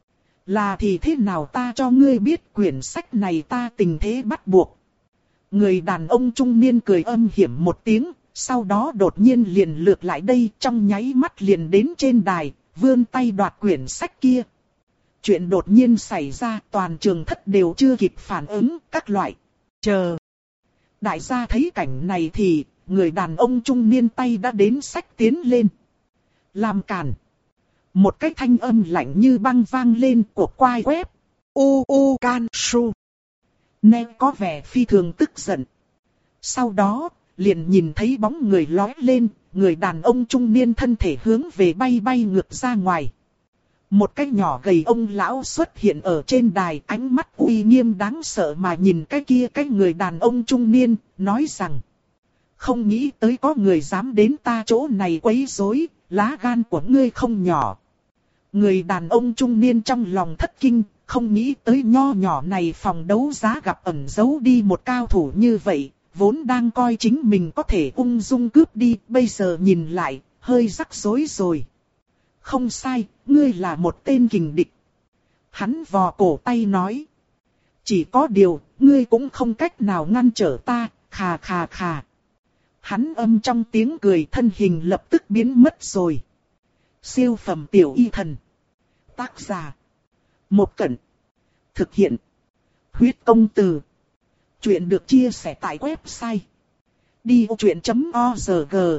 Là thì thế nào ta cho ngươi biết, quyển sách này ta tình thế bắt buộc. Người đàn ông trung niên cười âm hiểm một tiếng, sau đó đột nhiên liền lược lại đây, trong nháy mắt liền đến trên đài, vươn tay đoạt quyển sách kia. Chuyện đột nhiên xảy ra, toàn trường thất đều chưa kịp phản ứng, các loại. Chờ. Đại gia thấy cảnh này thì, người đàn ông trung niên tay đã đến xách tiến lên. Làm cản. Một cái thanh âm lạnh như băng vang lên của quai web. U U Can Su. Nghe có vẻ phi thường tức giận. Sau đó, liền nhìn thấy bóng người lói lên, người đàn ông trung niên thân thể hướng về bay bay ngược ra ngoài. Một cái nhỏ gầy ông lão xuất hiện ở trên đài, ánh mắt uy nghiêm đáng sợ mà nhìn cái kia cái người đàn ông trung niên, nói rằng: Không nghĩ tới có người dám đến ta chỗ này quấy rối, lá gan của ngươi không nhỏ. Người đàn ông trung niên trong lòng thất kinh, không nghĩ tới nho nhỏ này phòng đấu giá gặp ẩn giấu đi một cao thủ như vậy, vốn đang coi chính mình có thể ung dung cướp đi, bây giờ nhìn lại, hơi rắc rối rồi. Không sai, ngươi là một tên kình địch. Hắn vò cổ tay nói. Chỉ có điều, ngươi cũng không cách nào ngăn trở ta, khà khà khà. Hắn âm trong tiếng cười, thân hình lập tức biến mất rồi. Siêu phẩm tiểu y thần. Tác giả: Một Cẩn. Thực hiện: Huyết Công Từ. Chuyện được chia sẻ tại website đi ô chuyện chấm org.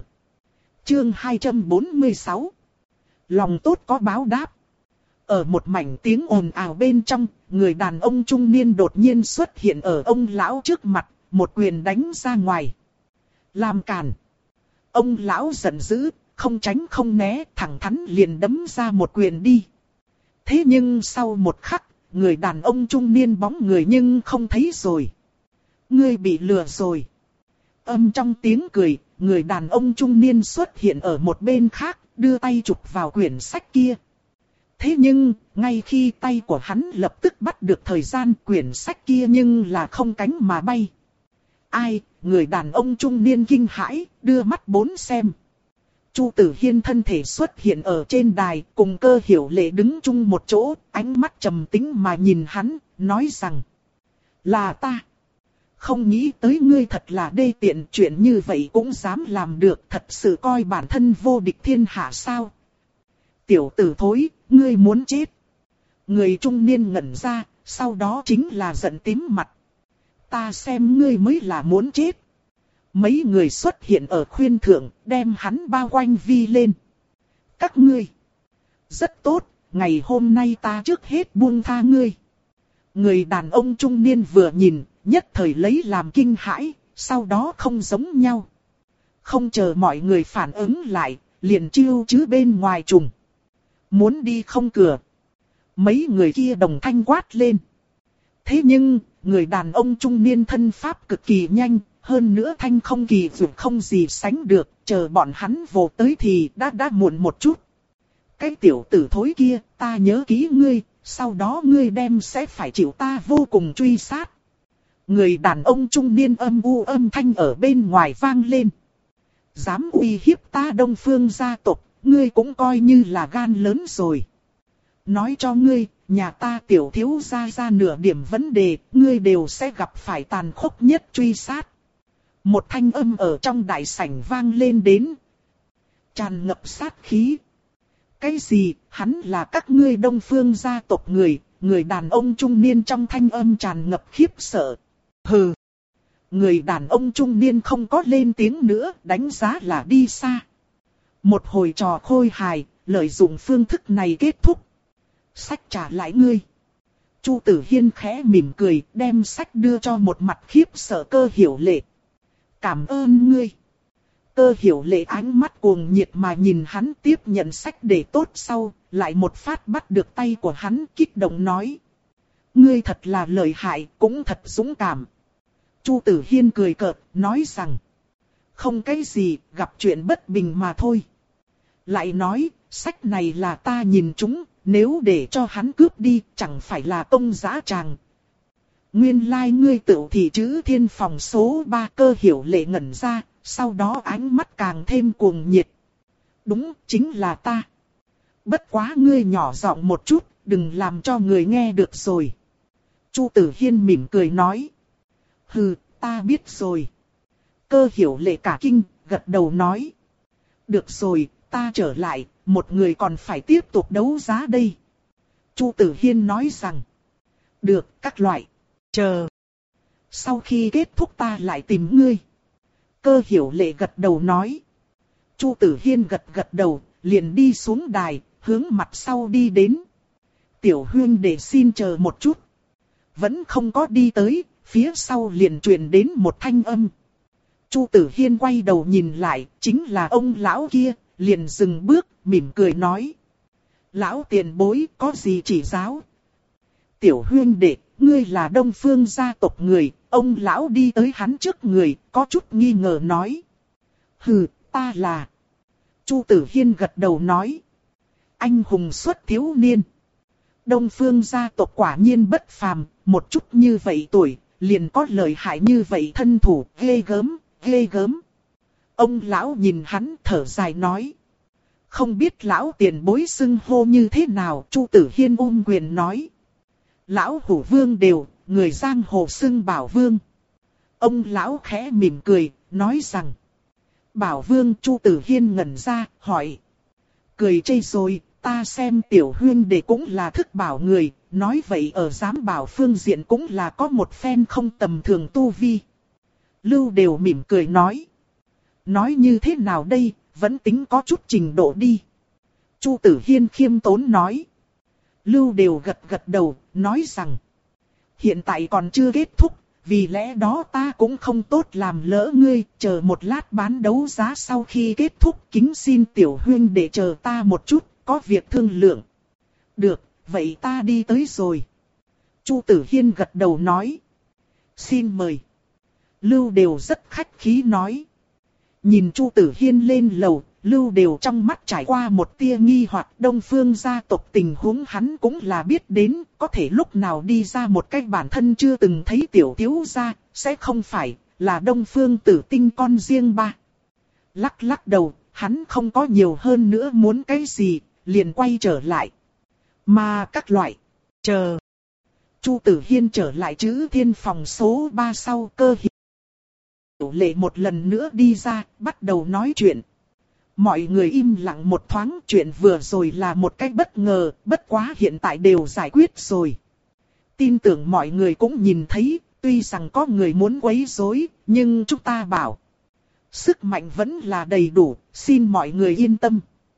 Chương hai trăm bốn mươi sáu. Lòng tốt có báo đáp. Ở một mảnh tiếng ồn ào bên trong, người đàn ông trung niên đột nhiên xuất hiện ở ông lão trước mặt, một quyền đánh ra ngoài. Làm cản. Ông lão giận dữ, không tránh không né, thẳng thắn liền đấm ra một quyền đi. Thế nhưng sau một khắc, người đàn ông trung niên bóng người nhưng không thấy rồi. Ngươi bị lừa rồi. Âm trong tiếng cười, người đàn ông trung niên xuất hiện ở một bên khác, đưa tay chụp vào quyển sách kia. Thế nhưng, ngay khi tay của hắn lập tức bắt được thời gian, quyển sách kia nhưng là không cánh mà bay. Ai? Người đàn ông trung niên kinh hãi, đưa mắt bốn xem. Chu Tử Hiên thân thể xuất hiện ở trên đài, cùng Cơ Hiểu Lệ đứng chung một chỗ, ánh mắt trầm tĩnh mà nhìn hắn, nói rằng: là ta. Không nghĩ tới ngươi thật là đê tiện, chuyện như vậy cũng dám làm được, thật sự coi bản thân vô địch thiên hạ sao? Tiểu tử thối, ngươi muốn chết. Người trung niên ngẩn ra, sau đó chính là giận tím mặt. Ta xem ngươi mới là muốn chết. Mấy người xuất hiện ở khuyên thượng, đem hắn bao quanh vi lên. Các ngươi. Rất tốt, ngày hôm nay ta trước hết buông tha ngươi. Người đàn ông trung niên vừa nhìn, nhất thời lấy làm kinh hãi, sau đó không giống nhau. Không chờ mọi người phản ứng lại, liền chiêu chứ bên ngoài trùng. Muốn đi không cửa. Mấy người kia đồng thanh quát lên. Thế nhưng, người đàn ông trung niên thân pháp cực kỳ nhanh, hơn nữa thanh không kỳ vượt không gì sánh được, chờ bọn hắn vồ tới thì đã đã muộn một chút. Cái tiểu tử thối kia, ta nhớ kỹ ngươi, sau đó ngươi đem sẽ phải chịu ta vô cùng truy sát. Người đàn ông trung niên âm u âm thanh ở bên ngoài vang lên. Dám uy hiếp ta Đông Phương gia tộc, ngươi cũng coi như là gan lớn rồi. Nói cho ngươi, nhà ta tiểu thiếu gia ra nửa điểm vấn đề, ngươi đều sẽ gặp phải tàn khốc nhất truy sát. Một thanh âm ở trong đại sảnh vang lên đến. Tràn ngập sát khí. Cái gì, hắn là các ngươi Đông Phương gia tộc người, người đàn ông trung niên trong thanh âm tràn ngập khiếp sợ. Hừ. Người đàn ông trung niên không có lên tiếng nữa, đánh giá là đi xa. Một hồi trò khôi hài, lợi dụng phương thức này kết thúc. Sách trả lại ngươi. Chu Tử Hiên khẽ mỉm cười, đem sách đưa cho một mặt khiếp sợ Cơ Hiểu Lệ. Cảm ơn ngươi. Cơ Hiểu Lệ ánh mắt cuồng nhiệt mà nhìn hắn, tiếp nhận sách để tốt sau, lại một phát bắt được tay của hắn, kích động nói. Ngươi thật là lợi hại, cũng thật dũng cảm. Chu Tử Hiên cười cợt, nói rằng. Không cái gì, gặp chuyện bất bình mà thôi. Lại nói, sách này là ta nhìn chúng, nếu để cho hắn cướp đi, chẳng phải là công dã tràng. Nguyên lai like ngươi tự thị chữ thiên phòng số ba. Cơ Hiểu Lệ ngẩn ra, sau đó ánh mắt càng thêm cuồng nhiệt. Đúng, chính là ta. Bất quá ngươi nhỏ giọng một chút, đừng làm cho người nghe được rồi. Chu Tử Hiên mỉm cười nói. Hừ, ta biết rồi. Cơ Hiểu Lệ cả kinh, gật đầu nói. Được rồi, ta trở lại, một người còn phải tiếp tục đấu giá đây. Chu Tử Hiên nói rằng. Được, các loại. Chờ. Sau khi kết thúc ta lại tìm ngươi. Cơ Hiểu Lệ gật đầu nói. Chu Tử Hiên gật gật đầu, liền đi xuống đài, hướng mặt sau đi đến. Tiểu huynh đệ xin chờ một chút. Vẫn không có đi tới, phía sau liền truyền đến một thanh âm. Chu Tử Hiên quay đầu nhìn lại, chính là ông lão kia, liền dừng bước, mỉm cười nói. Lão tiền bối, có gì chỉ giáo? Tiểu huynh đệ, ngươi là Đông Phương gia tộc người, ông lão đi tới hắn trước người, có chút nghi ngờ nói. Hừ, ta là. Chu Tử Hiên gật đầu nói. Anh hùng xuất thiếu niên. Đông Phương gia tộc quả nhiên bất phàm, một chút như vậy tuổi, liền có lợi hại như vậy thân thủ, ghê gớm, ghê gớm. Ông lão nhìn hắn thở dài nói. Không biết lão tiền bối xưng hô như thế nào, Chu Tử Hiên ôm quyền nói. Lão Hủ Vương đều, người giang hồ xưng Bảo Vương. Ông lão khẽ mỉm cười, nói rằng. Bảo Vương. Chu Tử Hiên ngẩn ra, hỏi. Cười chê rồi, ta xem tiểu huyên đệ cũng là thức bảo người, nói vậy ở giám bảo phương diện cũng là có một phen không tầm thường tu vi. Lưu đều mỉm cười nói. Nói như thế nào đây, vẫn tính có chút trình độ đi. Chu Tử Hiên khiêm tốn nói. Lưu đều gật gật đầu, nói rằng. Hiện tại còn chưa kết thúc, vì lẽ đó ta cũng không tốt làm lỡ ngươi, chờ một lát bán đấu giá sau khi kết thúc, kính xin tiểu huynh để chờ ta một chút, có việc thương lượng. Được, vậy ta đi tới rồi. Chu Tử Hiên gật đầu nói. Xin mời. Lưu đều rất khách khí nói. Nhìn Chu Tử Hiên lên lầu, Lưu đều trong mắt trải qua một tia nghi hoặc. Đông Phương gia tộc tình huống hắn cũng là biết đến, có thể lúc nào đi ra một cái bản thân chưa từng thấy tiểu thiếu gia, sẽ không phải là Đông Phương Tử Tinh con riêng ba. Lắc lắc đầu, hắn không có nhiều hơn nữa muốn cái gì, liền quay trở lại. Mà các loại, chờ. Chu Tử Hiên trở lại chữ thiên phòng số ba sau, Cơ Hiểu Lệ một lần nữa đi ra, bắt đầu nói chuyện. Mọi người im lặng một thoáng, chuyện vừa rồi là một cái bất ngờ, bất quá hiện tại đều giải quyết rồi. Tin tưởng mọi người cũng nhìn thấy, tuy rằng có người muốn quấy rối, nhưng chúng ta bảo. Sức mạnh vẫn là đầy đủ, xin mọi người yên tâm.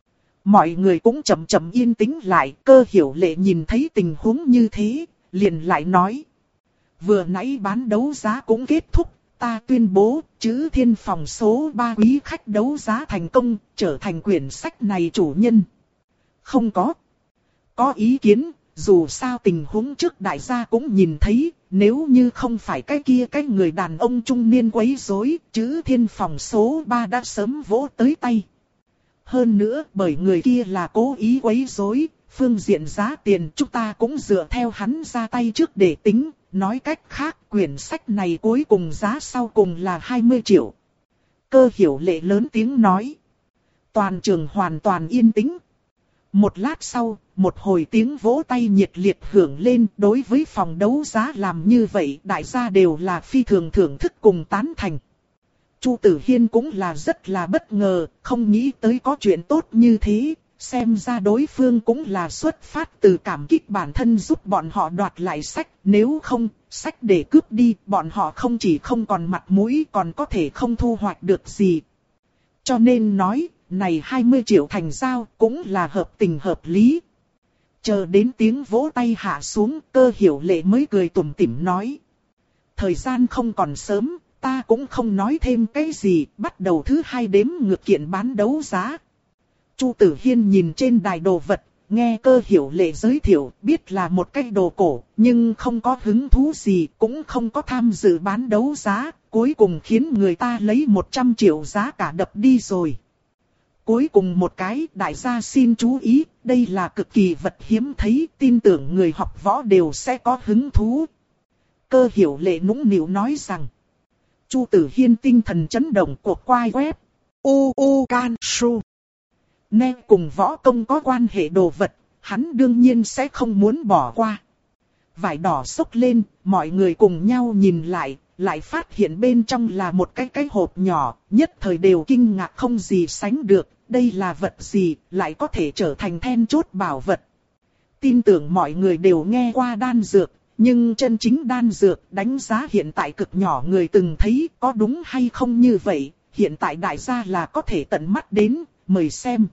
Mọi người cũng chậm chậm yên tĩnh lại, Cơ Hiểu Lệ nhìn thấy tình huống như thế, liền lại nói. Vừa nãy bán đấu giá cũng kết thúc, ta tuyên bố, chữ thiên phòng số ba quý khách đấu giá thành công, trở thành quyển sách này chủ nhân. Không có. Có ý kiến, dù sao tình huống trước đại gia cũng nhìn thấy, nếu như không phải cái kia cái người đàn ông trung niên quấy rối, chữ thiên phòng số ba đã sớm vỗ tới tay. Hơn nữa, bởi người kia là cố ý quấy rối, phương diện giá tiền chúng ta cũng dựa theo hắn ra tay trước để tính. Nói cách khác, quyển sách này cuối cùng giá sau cùng là hai mươi triệu. Cơ Hiểu Lệ lớn tiếng nói. Toàn trường hoàn toàn yên tĩnh. Một lát sau, một hồi tiếng vỗ tay nhiệt liệt hưởng lên. Đối với phòng đấu giá làm như vậy, đại gia đều là phi thường thưởng thức cùng tán thành. Chu Tử Hiên cũng là rất là bất ngờ, không nghĩ tới có chuyện tốt như thế. Xem ra đối phương cũng là xuất phát từ cảm kích bản thân giúp bọn họ đoạt lại sách. Nếu không, sách để cướp đi, bọn họ không chỉ không còn mặt mũi còn có thể không thu hoạch được gì. Cho nên nói, này hai mươi triệu thành giao cũng là hợp tình hợp lý. Chờ đến tiếng vỗ tay hạ xuống, Cơ Hiểu Lệ mới cười tủm tỉm nói. Thời gian không còn sớm, ta cũng không nói thêm cái gì, bắt đầu thứ hai đếm ngược kiện bán đấu giá. Chu Tử Hiên nhìn trên đài đồ vật, nghe Cơ Hiểu Lệ giới thiệu, biết là một cái đồ cổ, nhưng không có hứng thú gì, cũng không có tham dự bán đấu giá, cuối cùng khiến người ta lấy một trăm triệu giá cả đập đi rồi. Cuối cùng một cái, đại gia xin chú ý, đây là cực kỳ vật hiếm thấy, tin tưởng người học võ đều sẽ có hứng thú. Cơ Hiểu Lệ nũng nịu nói rằng, Chu Tử Hiên tinh thần chấn động cuộc quay web, u u can su. Nghe cùng võ công có quan hệ đồ vật, hắn đương nhiên sẽ không muốn bỏ qua. Vải đỏ xốc lên, mọi người cùng nhau nhìn lại, lại phát hiện bên trong là một cái cái hộp nhỏ, nhất thời đều kinh ngạc không gì sánh được, đây là vật gì, lại có thể trở thành then chốt bảo vật. Tin tưởng mọi người đều nghe qua đan dược, nhưng chân chính đan dược đánh giá hiện tại cực nhỏ người từng thấy có đúng hay không như vậy, hiện tại đại gia là có thể tận mắt đến, mời xem.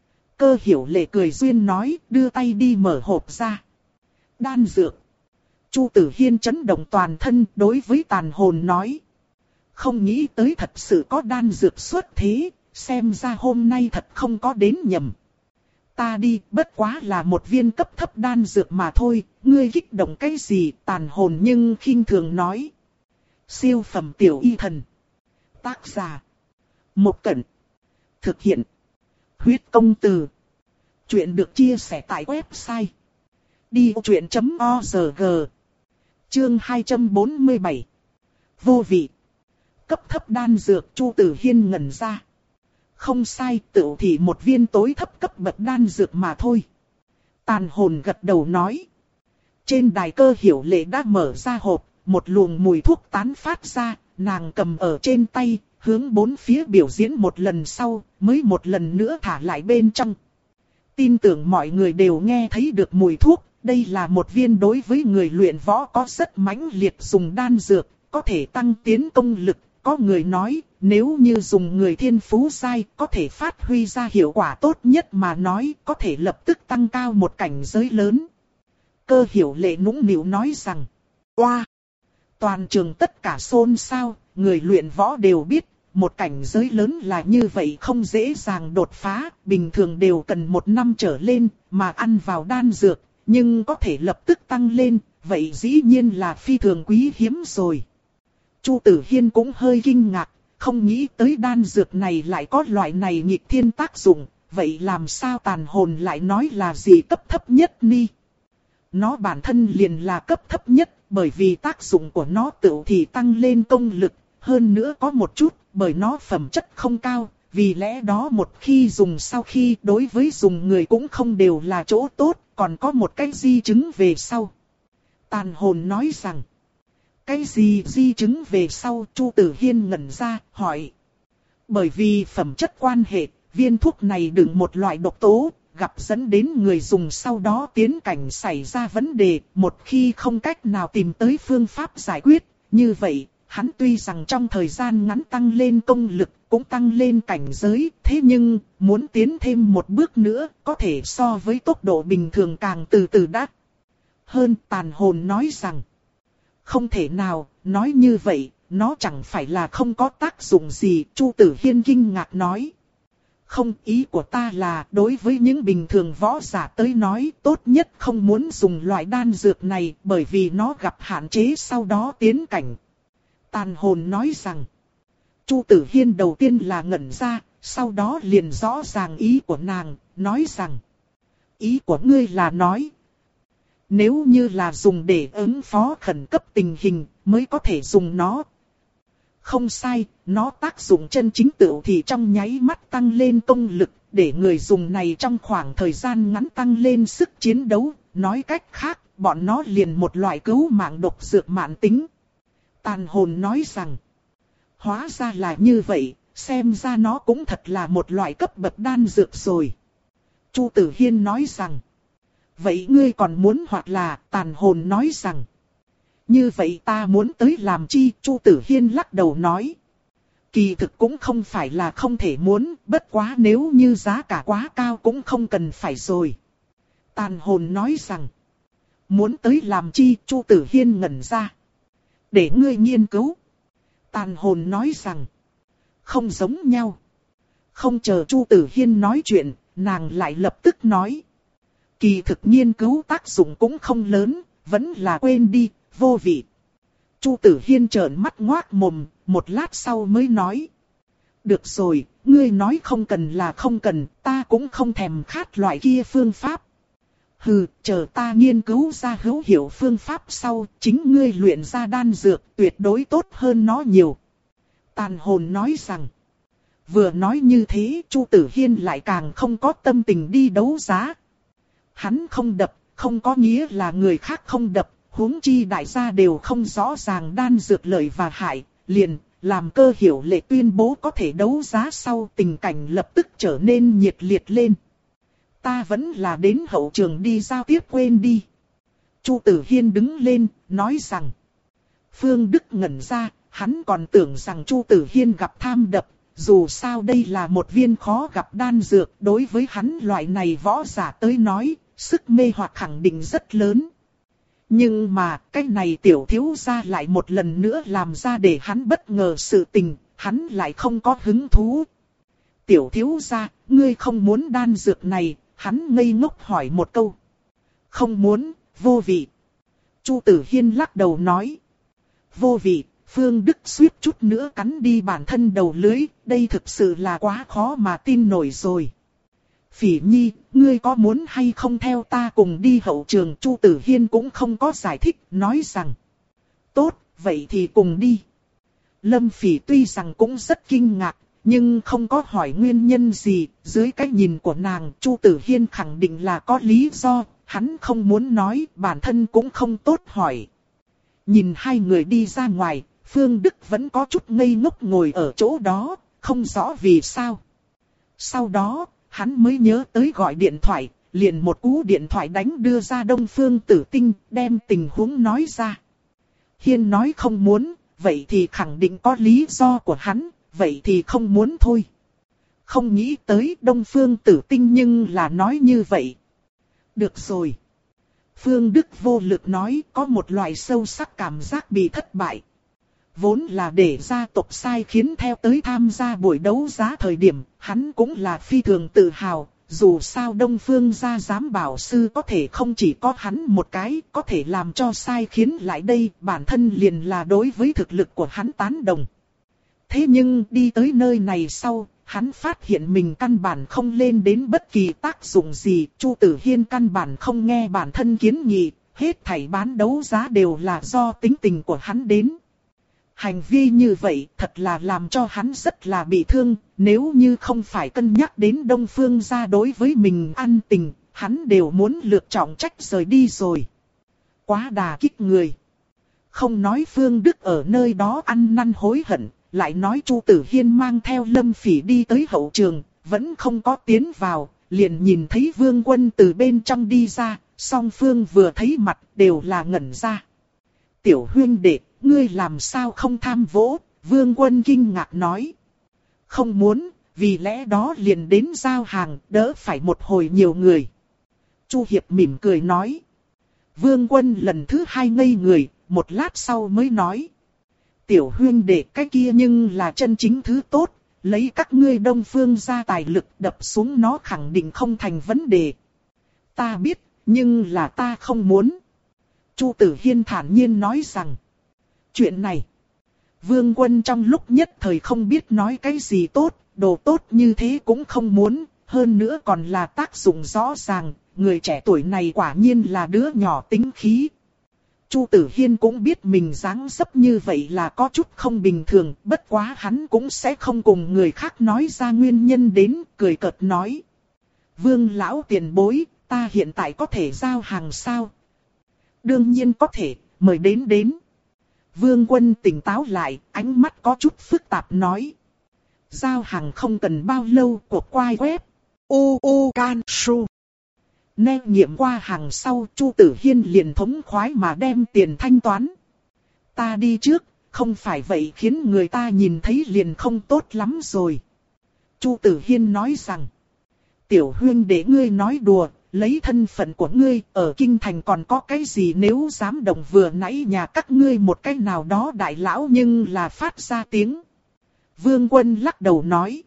Cơ Hiểu Lệ cười duyên nói, đưa tay đi mở hộp ra. Đan dược. Chu Tử Hiên chấn động toàn thân, đối với tàn hồn nói. Không nghĩ tới thật sự có đan dược xuất thế, xem ra hôm nay thật không có đến nhầm. Ta đi, bất quá là một viên cấp thấp đan dược mà thôi, ngươi kích động cái gì, tàn hồn nhưng khinh thường nói. Siêu phẩm tiểu y thần. Tác giả. Một Cẩn. Thực hiện. Huyết công từ. Chuyện được chia sẻ tại website đi ô chuyện chấm org. Chương hai trăm bốn mươi bảy. Vô vị. Cấp thấp đan dược. Chu Tử Hiên ngẩn ra. Không sai, tựu thì một viên tối thấp cấp bậc đan dược mà thôi. Tàn hồn gật đầu nói. Trên đài Cơ Hiểu Lệ đã mở ra hộp, một luồng mùi thuốc tán phát ra, nàng cầm ở trên tay, hướng bốn phía biểu diễn một lần sau, mới một lần nữa thả lại bên trong. Tin tưởng mọi người đều nghe thấy được mùi thuốc, đây là một viên đối với người luyện võ có rất mãnh liệt dùng đan dược, có thể tăng tiến công lực. Có người nói, nếu như dùng người thiên phú sai, có thể phát huy ra hiệu quả tốt nhất mà nói, có thể lập tức tăng cao một cảnh giới lớn. Cơ Hiểu Lệ nũng nịu nói rằng, oa, toàn trường tất cả xôn xao, người luyện võ đều biết, một cảnh giới lớn là như vậy không dễ dàng đột phá, bình thường đều cần một năm trở lên, mà ăn vào đan dược, nhưng có thể lập tức tăng lên, vậy dĩ nhiên là phi thường quý hiếm rồi. Chu Tử Hiên cũng hơi kinh ngạc, không nghĩ tới đan dược này lại có loại này nghịch thiên tác dụng, vậy làm sao tàn hồn lại nói là gì cấp thấp nhất ni? Nó bản thân liền là cấp thấp nhất, bởi vì tác dụng của nó tự thì tăng lên công lực, hơn nữa có một chút, bởi nó phẩm chất không cao, vì lẽ đó một khi dùng sau khi đối với dùng người cũng không đều là chỗ tốt, còn có một cái di chứng về sau. Tàn hồn nói rằng, cái gì di chứng về sau? Chu Tử Hiên ngẩn ra, hỏi. Bởi vì phẩm chất quan hệ, viên thuốc này đựng một loại độc tố, gặp dẫn đến người dùng sau đó tiến cảnh xảy ra vấn đề, một khi không cách nào tìm tới phương pháp giải quyết. Như vậy, hắn tuy rằng trong thời gian ngắn tăng lên công lực, cũng tăng lên cảnh giới, thế nhưng, muốn tiến thêm một bước nữa, có thể so với tốc độ bình thường càng từ từ đắt. Hơn. Tàn hồn nói rằng, không thể nào, nói như vậy, nó chẳng phải là không có tác dụng gì. Chu Tử Hiên kinh ngạc nói. Không, ý của ta là đối với những bình thường võ giả tới nói tốt nhất không muốn dùng loại đan dược này bởi vì nó gặp hạn chế sau đó tiến cảnh. Tàn hồn nói rằng, Chu Tử Hiên đầu tiên là ngẩn ra, sau đó liền rõ ràng ý của nàng, nói rằng, ý của ngươi là nói, nếu như là dùng để ứng phó khẩn cấp tình hình mới có thể dùng nó. Không sai, nó tác dụng chân chính tựu thì trong nháy mắt tăng lên công lực, để người dùng này trong khoảng thời gian ngắn tăng lên sức chiến đấu. Nói cách khác, bọn nó liền một loại cứu mạng độc dược mãn tính. Tàn hồn nói rằng, hóa ra là như vậy, xem ra nó cũng thật là một loại cấp bậc đan dược rồi. Chu Tử Hiên nói rằng, vậy ngươi còn muốn hoặc là? Tàn hồn nói rằng, như vậy ta muốn tới làm chi? Chu Tử Hiên lắc đầu nói, kỳ thực cũng không phải là không thể muốn, bất quá nếu như giá cả quá cao cũng không cần phải rồi. Tàn hồn nói rằng, muốn tới làm chi? Chu Tử Hiên ngẩn ra, để ngươi nghiên cứu. Tàn hồn nói rằng, không giống nhau. Không chờ Chu Tử Hiên nói chuyện, nàng lại lập tức nói, kỳ thực nghiên cứu tác dụng cũng không lớn, vẫn là quên đi, vô vị. Chu Tử Hiên trợn mắt ngoác mồm, một lát sau mới nói, được rồi, ngươi nói không cần là không cần, ta cũng không thèm khát loại kia phương pháp. Hừ, chờ ta nghiên cứu ra hữu hiệu phương pháp sau, chính ngươi luyện ra đan dược tuyệt đối tốt hơn nó nhiều. Tàn hồn nói rằng, vừa nói như thế Chu Tử Hiên lại càng không có tâm tình đi đấu giá. Hắn không đập, không có nghĩa là người khác không đập, huống chi đại gia đều không rõ ràng đan dược lợi và hại, liền làm cơ hiểu lệ tuyên bố có thể đấu giá sau, tình cảnh lập tức trở nên nhiệt liệt lên. Ta vẫn là đến hậu trường đi giao tiếp quên đi. Chu Tử Hiên đứng lên, nói rằng. Phương Đức ngẩn ra, hắn còn tưởng rằng Chu Tử Hiên gặp tham đập, dù sao đây là một viên khó gặp đan dược, đối với hắn loại này võ giả tới nói, sức mê hoặc khẳng định rất lớn. Nhưng mà, cái này tiểu thiếu gia lại một lần nữa làm ra để hắn bất ngờ sự tình, hắn lại không có hứng thú. Tiểu thiếu gia, ngươi không muốn đan dược này, hắn ngây ngốc hỏi một câu. Không muốn, vô vị. Chu Tử Hiên lắc đầu nói. Vô vị, Phương Đức suýt chút nữa cắn đi bản thân đầu lưới, đây thực sự là quá khó mà tin nổi rồi. Phỉ Nhi, ngươi có muốn hay không theo ta cùng đi hậu trường? Chu Tử Hiên cũng không có giải thích, nói rằng. Tốt, vậy thì cùng đi. Lâm Phỉ tuy rằng cũng rất kinh ngạc, nhưng không có hỏi nguyên nhân gì, dưới cái nhìn của nàng, Chu Tử Hiên khẳng định là có lý do, hắn không muốn nói, bản thân cũng không tốt hỏi. Nhìn hai người đi ra ngoài, Phương Đức vẫn có chút ngây ngốc ngồi ở chỗ đó, không rõ vì sao. Sau đó, hắn mới nhớ tới gọi điện thoại, liền một cú điện thoại đánh đưa ra Đông Phương Tử Tinh, đem tình huống nói ra. Hiên nói không muốn, vậy thì khẳng định có lý do của hắn, vậy thì không muốn thôi. Không nghĩ tới Đông Phương Tử Tinh nhưng là nói như vậy. Được rồi. Phương Đức vô lực nói, có một loại sâu sắc cảm giác bị thất bại. Vốn là để gia tộc sai khiến theo tới tham gia buổi đấu giá thời điểm, hắn cũng là phi thường tự hào. Dù sao Đông Phương gia giám bảo sư có thể không chỉ có hắn một cái, có thể làm cho sai khiến lại đây, bản thân liền là đối với thực lực của hắn tán đồng. Thế nhưng đi tới nơi này sau, hắn phát hiện mình căn bản không lên đến bất kỳ tác dụng gì. Chu Tử Hiên căn bản không nghe bản thân kiến nghị, hết thảy bán đấu giá đều là do tính tình của hắn đến. Hành vi như vậy thật là làm cho hắn rất là bị thương, nếu như không phải cân nhắc đến Đông Phương gia đối với mình ăn tình, hắn đều muốn lựa chọn trách rời đi rồi. Quá đà kích người. Không nói Phương Đức ở nơi đó ăn năn hối hận, lại nói Chu Tử Hiên mang theo Lâm Phỉ đi tới hậu trường, vẫn không có tiến vào, liền nhìn thấy Vương Quân từ bên trong đi ra, song phương vừa thấy mặt đều là ngẩn ra. Tiểu huynh đệ, ngươi làm sao không tham vỗ? Vương Quân kinh ngạc nói. Không muốn, vì lẽ đó liền đến giao hàng, đỡ phải một hồi nhiều người. Chu Hiệp mỉm cười nói. Vương Quân lần thứ hai ngây người, một lát sau mới nói. Tiểu huynh đệ, cái kia nhưng là chân chính thứ tốt, lấy các ngươi Đông Phương gia tài lực đập xuống nó khẳng định không thành vấn đề. Ta biết, nhưng là ta không muốn. Chu Tử Hiên thản nhiên nói rằng. Chuyện này, Vương Quân trong lúc nhất thời không biết nói cái gì tốt, đồ tốt như thế cũng không muốn, hơn nữa còn là tác dụng rõ ràng, người trẻ tuổi này quả nhiên là đứa nhỏ tính khí. Chu Tử Hiên cũng biết mình dáng dấp như vậy là có chút không bình thường, bất quá hắn cũng sẽ không cùng người khác nói ra nguyên nhân đến, cười cợt nói. Vương lão tiền bối, ta hiện tại có thể giao hàng sao? Đương nhiên có thể, mời đến đến. Vương Quân tỉnh táo lại, ánh mắt có chút phức tạp nói. Giao hàng không cần bao lâu, cuộc quay web. U U Can Su. Nghe nghiệm qua hàng sau, Chu Tử Hiên liền thống khoái mà đem tiền thanh toán. Ta đi trước, không phải vậy khiến người ta nhìn thấy liền không tốt lắm rồi. Chu Tử Hiên nói rằng. Tiểu huynh để ngươi nói đùa, lấy thân phận của ngươi ở kinh thành còn có cái gì nếu dám động vừa nãy nhà các ngươi một cái nào đó đại lão nhưng là phát ra tiếng. Vương Quân lắc đầu nói.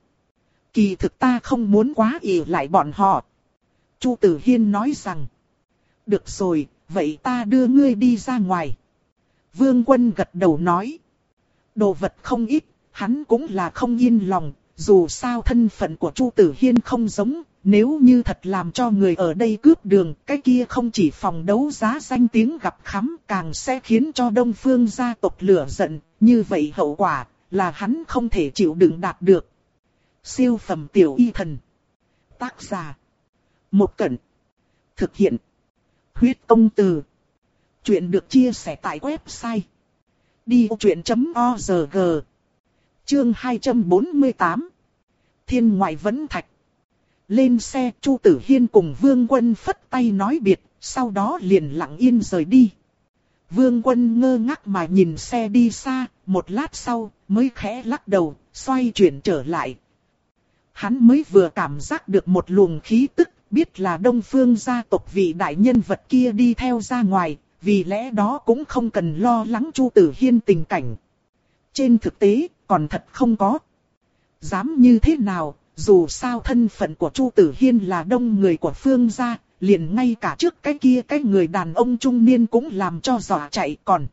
Kỳ thực ta không muốn quá ỷ lại bọn họ. Chu Tử Hiên nói rằng. Được rồi, vậy ta đưa ngươi đi ra ngoài. Vương Quân gật đầu nói. Đồ vật không ít, hắn cũng là không yên lòng, dù sao thân phận của Chu Tử Hiên không giống. Nếu như thật làm cho người ở đây cướp đường, cái kia không chỉ phòng đấu giá danh tiếng gặp khắm, càng sẽ khiến cho Đông Phương gia tộc lửa giận, như vậy hậu quả là hắn không thể chịu đựng đạt được. Siêu phẩm tiểu y thần. Tác giả. Một Cẩn. Thực hiện. Huyết công từ. Chuyện được chia sẻ tại website. đi ô chuyện chấm o rờ gi. Chương hai trăm bốn mươi tám. Thiên ngoại vấn thạch. Lên xe, Chu Tử Hiên cùng Vương Quân phất tay nói biệt, sau đó liền lặng yên rời đi. Vương Quân ngơ ngác mà nhìn xe đi xa, một lát sau, mới khẽ lắc đầu, xoay chuyển trở lại. Hắn mới vừa cảm giác được một luồng khí tức, biết là Đông Phương gia tộc vị đại nhân vật kia đi theo ra ngoài, vì lẽ đó cũng không cần lo lắng Chu Tử Hiên tình cảnh. Trên thực tế, còn thật không có. Dám như thế nào? Dù sao thân phận của Chu Tử Hiên là đông người của Phương gia, liền ngay cả trước cái kia cái người đàn ông trung niên cũng làm cho dọa chạy còn.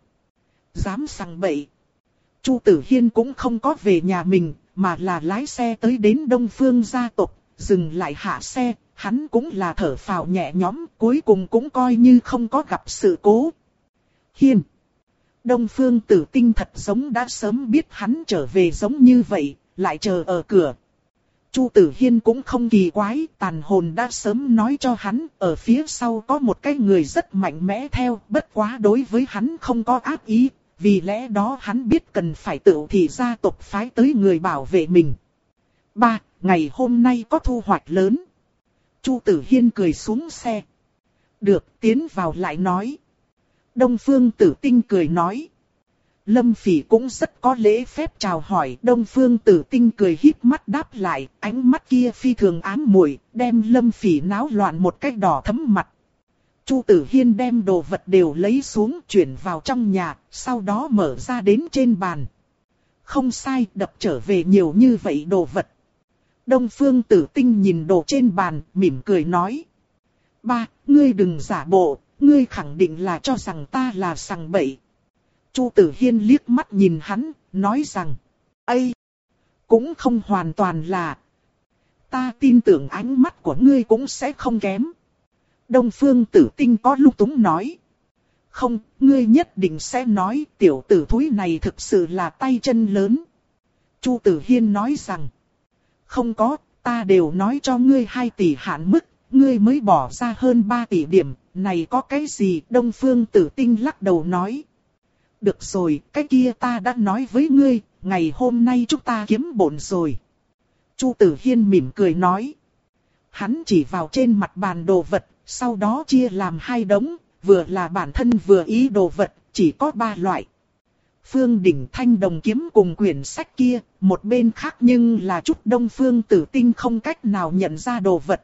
Dám sằng bậy. Chu Tử Hiên cũng không có về nhà mình, mà là lái xe tới đến Đông Phương gia tộc, dừng lại hạ xe, hắn cũng là thở phào nhẹ nhõm, cuối cùng cũng coi như không có gặp sự cố. Hiên. Đông Phương Tử Tinh thật giống đã sớm biết hắn trở về giống như vậy, lại chờ ở cửa. Chu Tử Hiên cũng không kỳ quái, tàn hồn đã sớm nói cho hắn, ở phía sau có một cái người rất mạnh mẽ theo, bất quá đối với hắn không có ác ý, vì lẽ đó hắn biết cần phải tự thị gia tộc phái tới người bảo vệ mình. Ba, ngày hôm nay có thu hoạch lớn. Chu Tử Hiên cười xuống xe. Được, tiến vào lại nói. Đông Phương Tử Tinh cười nói. Lâm Phỉ cũng rất có lễ phép chào hỏi. Đông Phương Tử Tinh cười híp mắt đáp lại, ánh mắt kia phi thường ám muội, đem Lâm Phỉ náo loạn một cách đỏ thẫm mặt. Chu Tử Hiên đem đồ vật đều lấy xuống chuyển vào trong nhà, sau đó mở ra đến trên bàn. Không sai, đập trở về nhiều như vậy đồ vật. Đông Phương Tử Tinh nhìn đồ trên bàn, mỉm cười nói. Ba, ngươi đừng giả bộ, ngươi khẳng định là cho rằng ta là sằng bậy. Chu Tử Hiên liếc mắt nhìn hắn, nói rằng. Ây! Cũng không hoàn toàn là. Ta tin tưởng ánh mắt của ngươi cũng sẽ không kém. Đông Phương Tử Tinh có lung túng nói. Không, ngươi nhất định sẽ nói tiểu tử thúi này thực sự là tay chân lớn. Chu Tử Hiên nói rằng, không có, ta đều nói cho ngươi hai tỷ hạn mức, ngươi mới bỏ ra hơn ba tỷ điểm, này có cái gì? Đông Phương Tử Tinh lắc đầu nói. Được rồi, cái kia ta đã nói với ngươi, ngày hôm nay chúng ta kiếm bộn rồi. Chu Tử Hiên mỉm cười nói. Hắn chỉ vào trên mặt bàn đồ vật, sau đó chia làm hai đống, vừa là bản thân vừa ý đồ vật, chỉ có ba loại. Phương Đỉnh Thanh đồng kiếm cùng quyển sách kia, một bên khác nhưng là chút Đông Phương Tử Tinh không cách nào nhận ra đồ vật.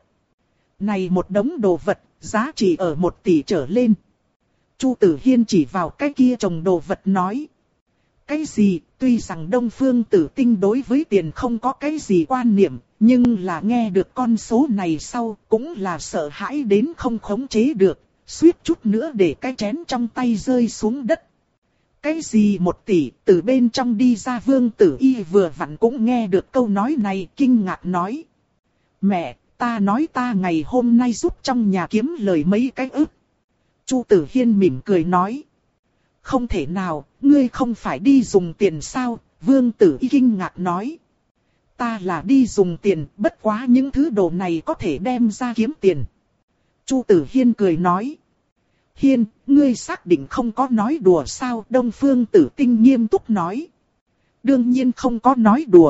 Này một đống đồ vật, giá trị ở một tỷ trở lên. Chu Tử Hiên chỉ vào cái kia chồng đồ vật nói. Cái gì, tuy rằng Đông Phương Tử Tinh đối với tiền không có cái gì quan niệm, nhưng là nghe được con số này sau, cũng là sợ hãi đến không khống chế được, suýt chút nữa để cái chén trong tay rơi xuống đất. Cái gì một tỷ, từ bên trong đi ra Vương Tử Y vừa vặn cũng nghe được câu nói này, kinh ngạc nói. Mẹ, ta nói ta ngày hôm nay giúp trong nhà kiếm lời mấy cái ức. Chu Tử Hiên mỉm cười nói. Không thể nào, ngươi không phải đi dùng tiền sao? Vương Tử Y kinh ngạc nói. Ta là đi dùng tiền, bất quá những thứ đồ này có thể đem ra kiếm tiền. Chu Tử Hiên cười nói. Hiên, ngươi xác định không có nói đùa sao? Đông Phương Tử Tinh nghiêm túc nói. Đương nhiên không có nói đùa.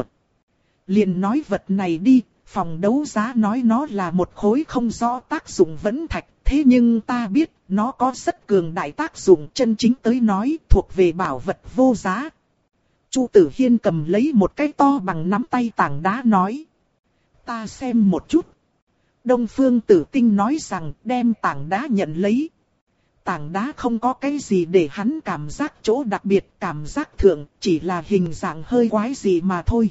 Liền nói vật này đi, phòng đấu giá nói nó là một khối không rõ tác dụng vẫn thạch. Thế nhưng ta biết, nó có rất cường đại tác dụng, chân chính tới nói thuộc về bảo vật vô giá. Chu Tử Hiên cầm lấy một cái to bằng nắm tay tảng đá nói. Ta xem một chút. Đông Phương Tử Tinh nói rằng đem tảng đá nhận lấy. Tảng đá không có cái gì để hắn cảm giác chỗ đặc biệt, cảm giác thượng, chỉ là hình dạng hơi quái gì mà thôi.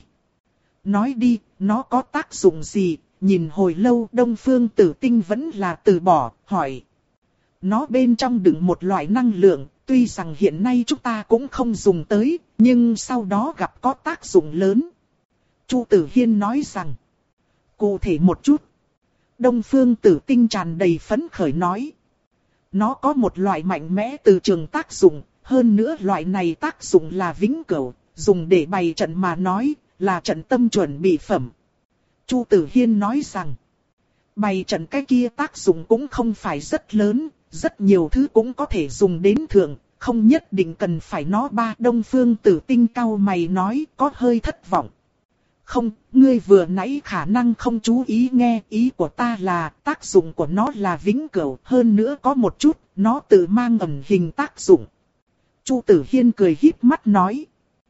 Nói đi, nó có tác dụng gì? Nhìn hồi lâu Đông Phương Tử Tinh vẫn là từ bỏ, hỏi. Nó bên trong đựng một loại năng lượng, tuy rằng hiện nay chúng ta cũng không dùng tới, nhưng sau đó gặp có tác dụng lớn. Chu Tử Hiên nói rằng. Cụ thể một chút. Đông Phương Tử Tinh tràn đầy phấn khởi nói. Nó có một loại mạnh mẽ từ trường tác dụng, hơn nữa loại này tác dụng là vĩnh cửu, dùng để bày trận mà nói, là trận tâm chuẩn bị phẩm. Chu Tử Hiên nói rằng, bày trận cái kia tác dụng cũng không phải rất lớn, rất nhiều thứ cũng có thể dùng đến thượng, không nhất định cần phải nó ba. Đông Phương Tử Tinh cau mày nói có hơi thất vọng. Không, ngươi vừa nãy khả năng không chú ý nghe, ý của ta là tác dụng của nó là vĩnh cửu, hơn nữa có một chút, nó tự mang ẩn hình tác dụng. Chu Tử Hiên cười híp mắt nói,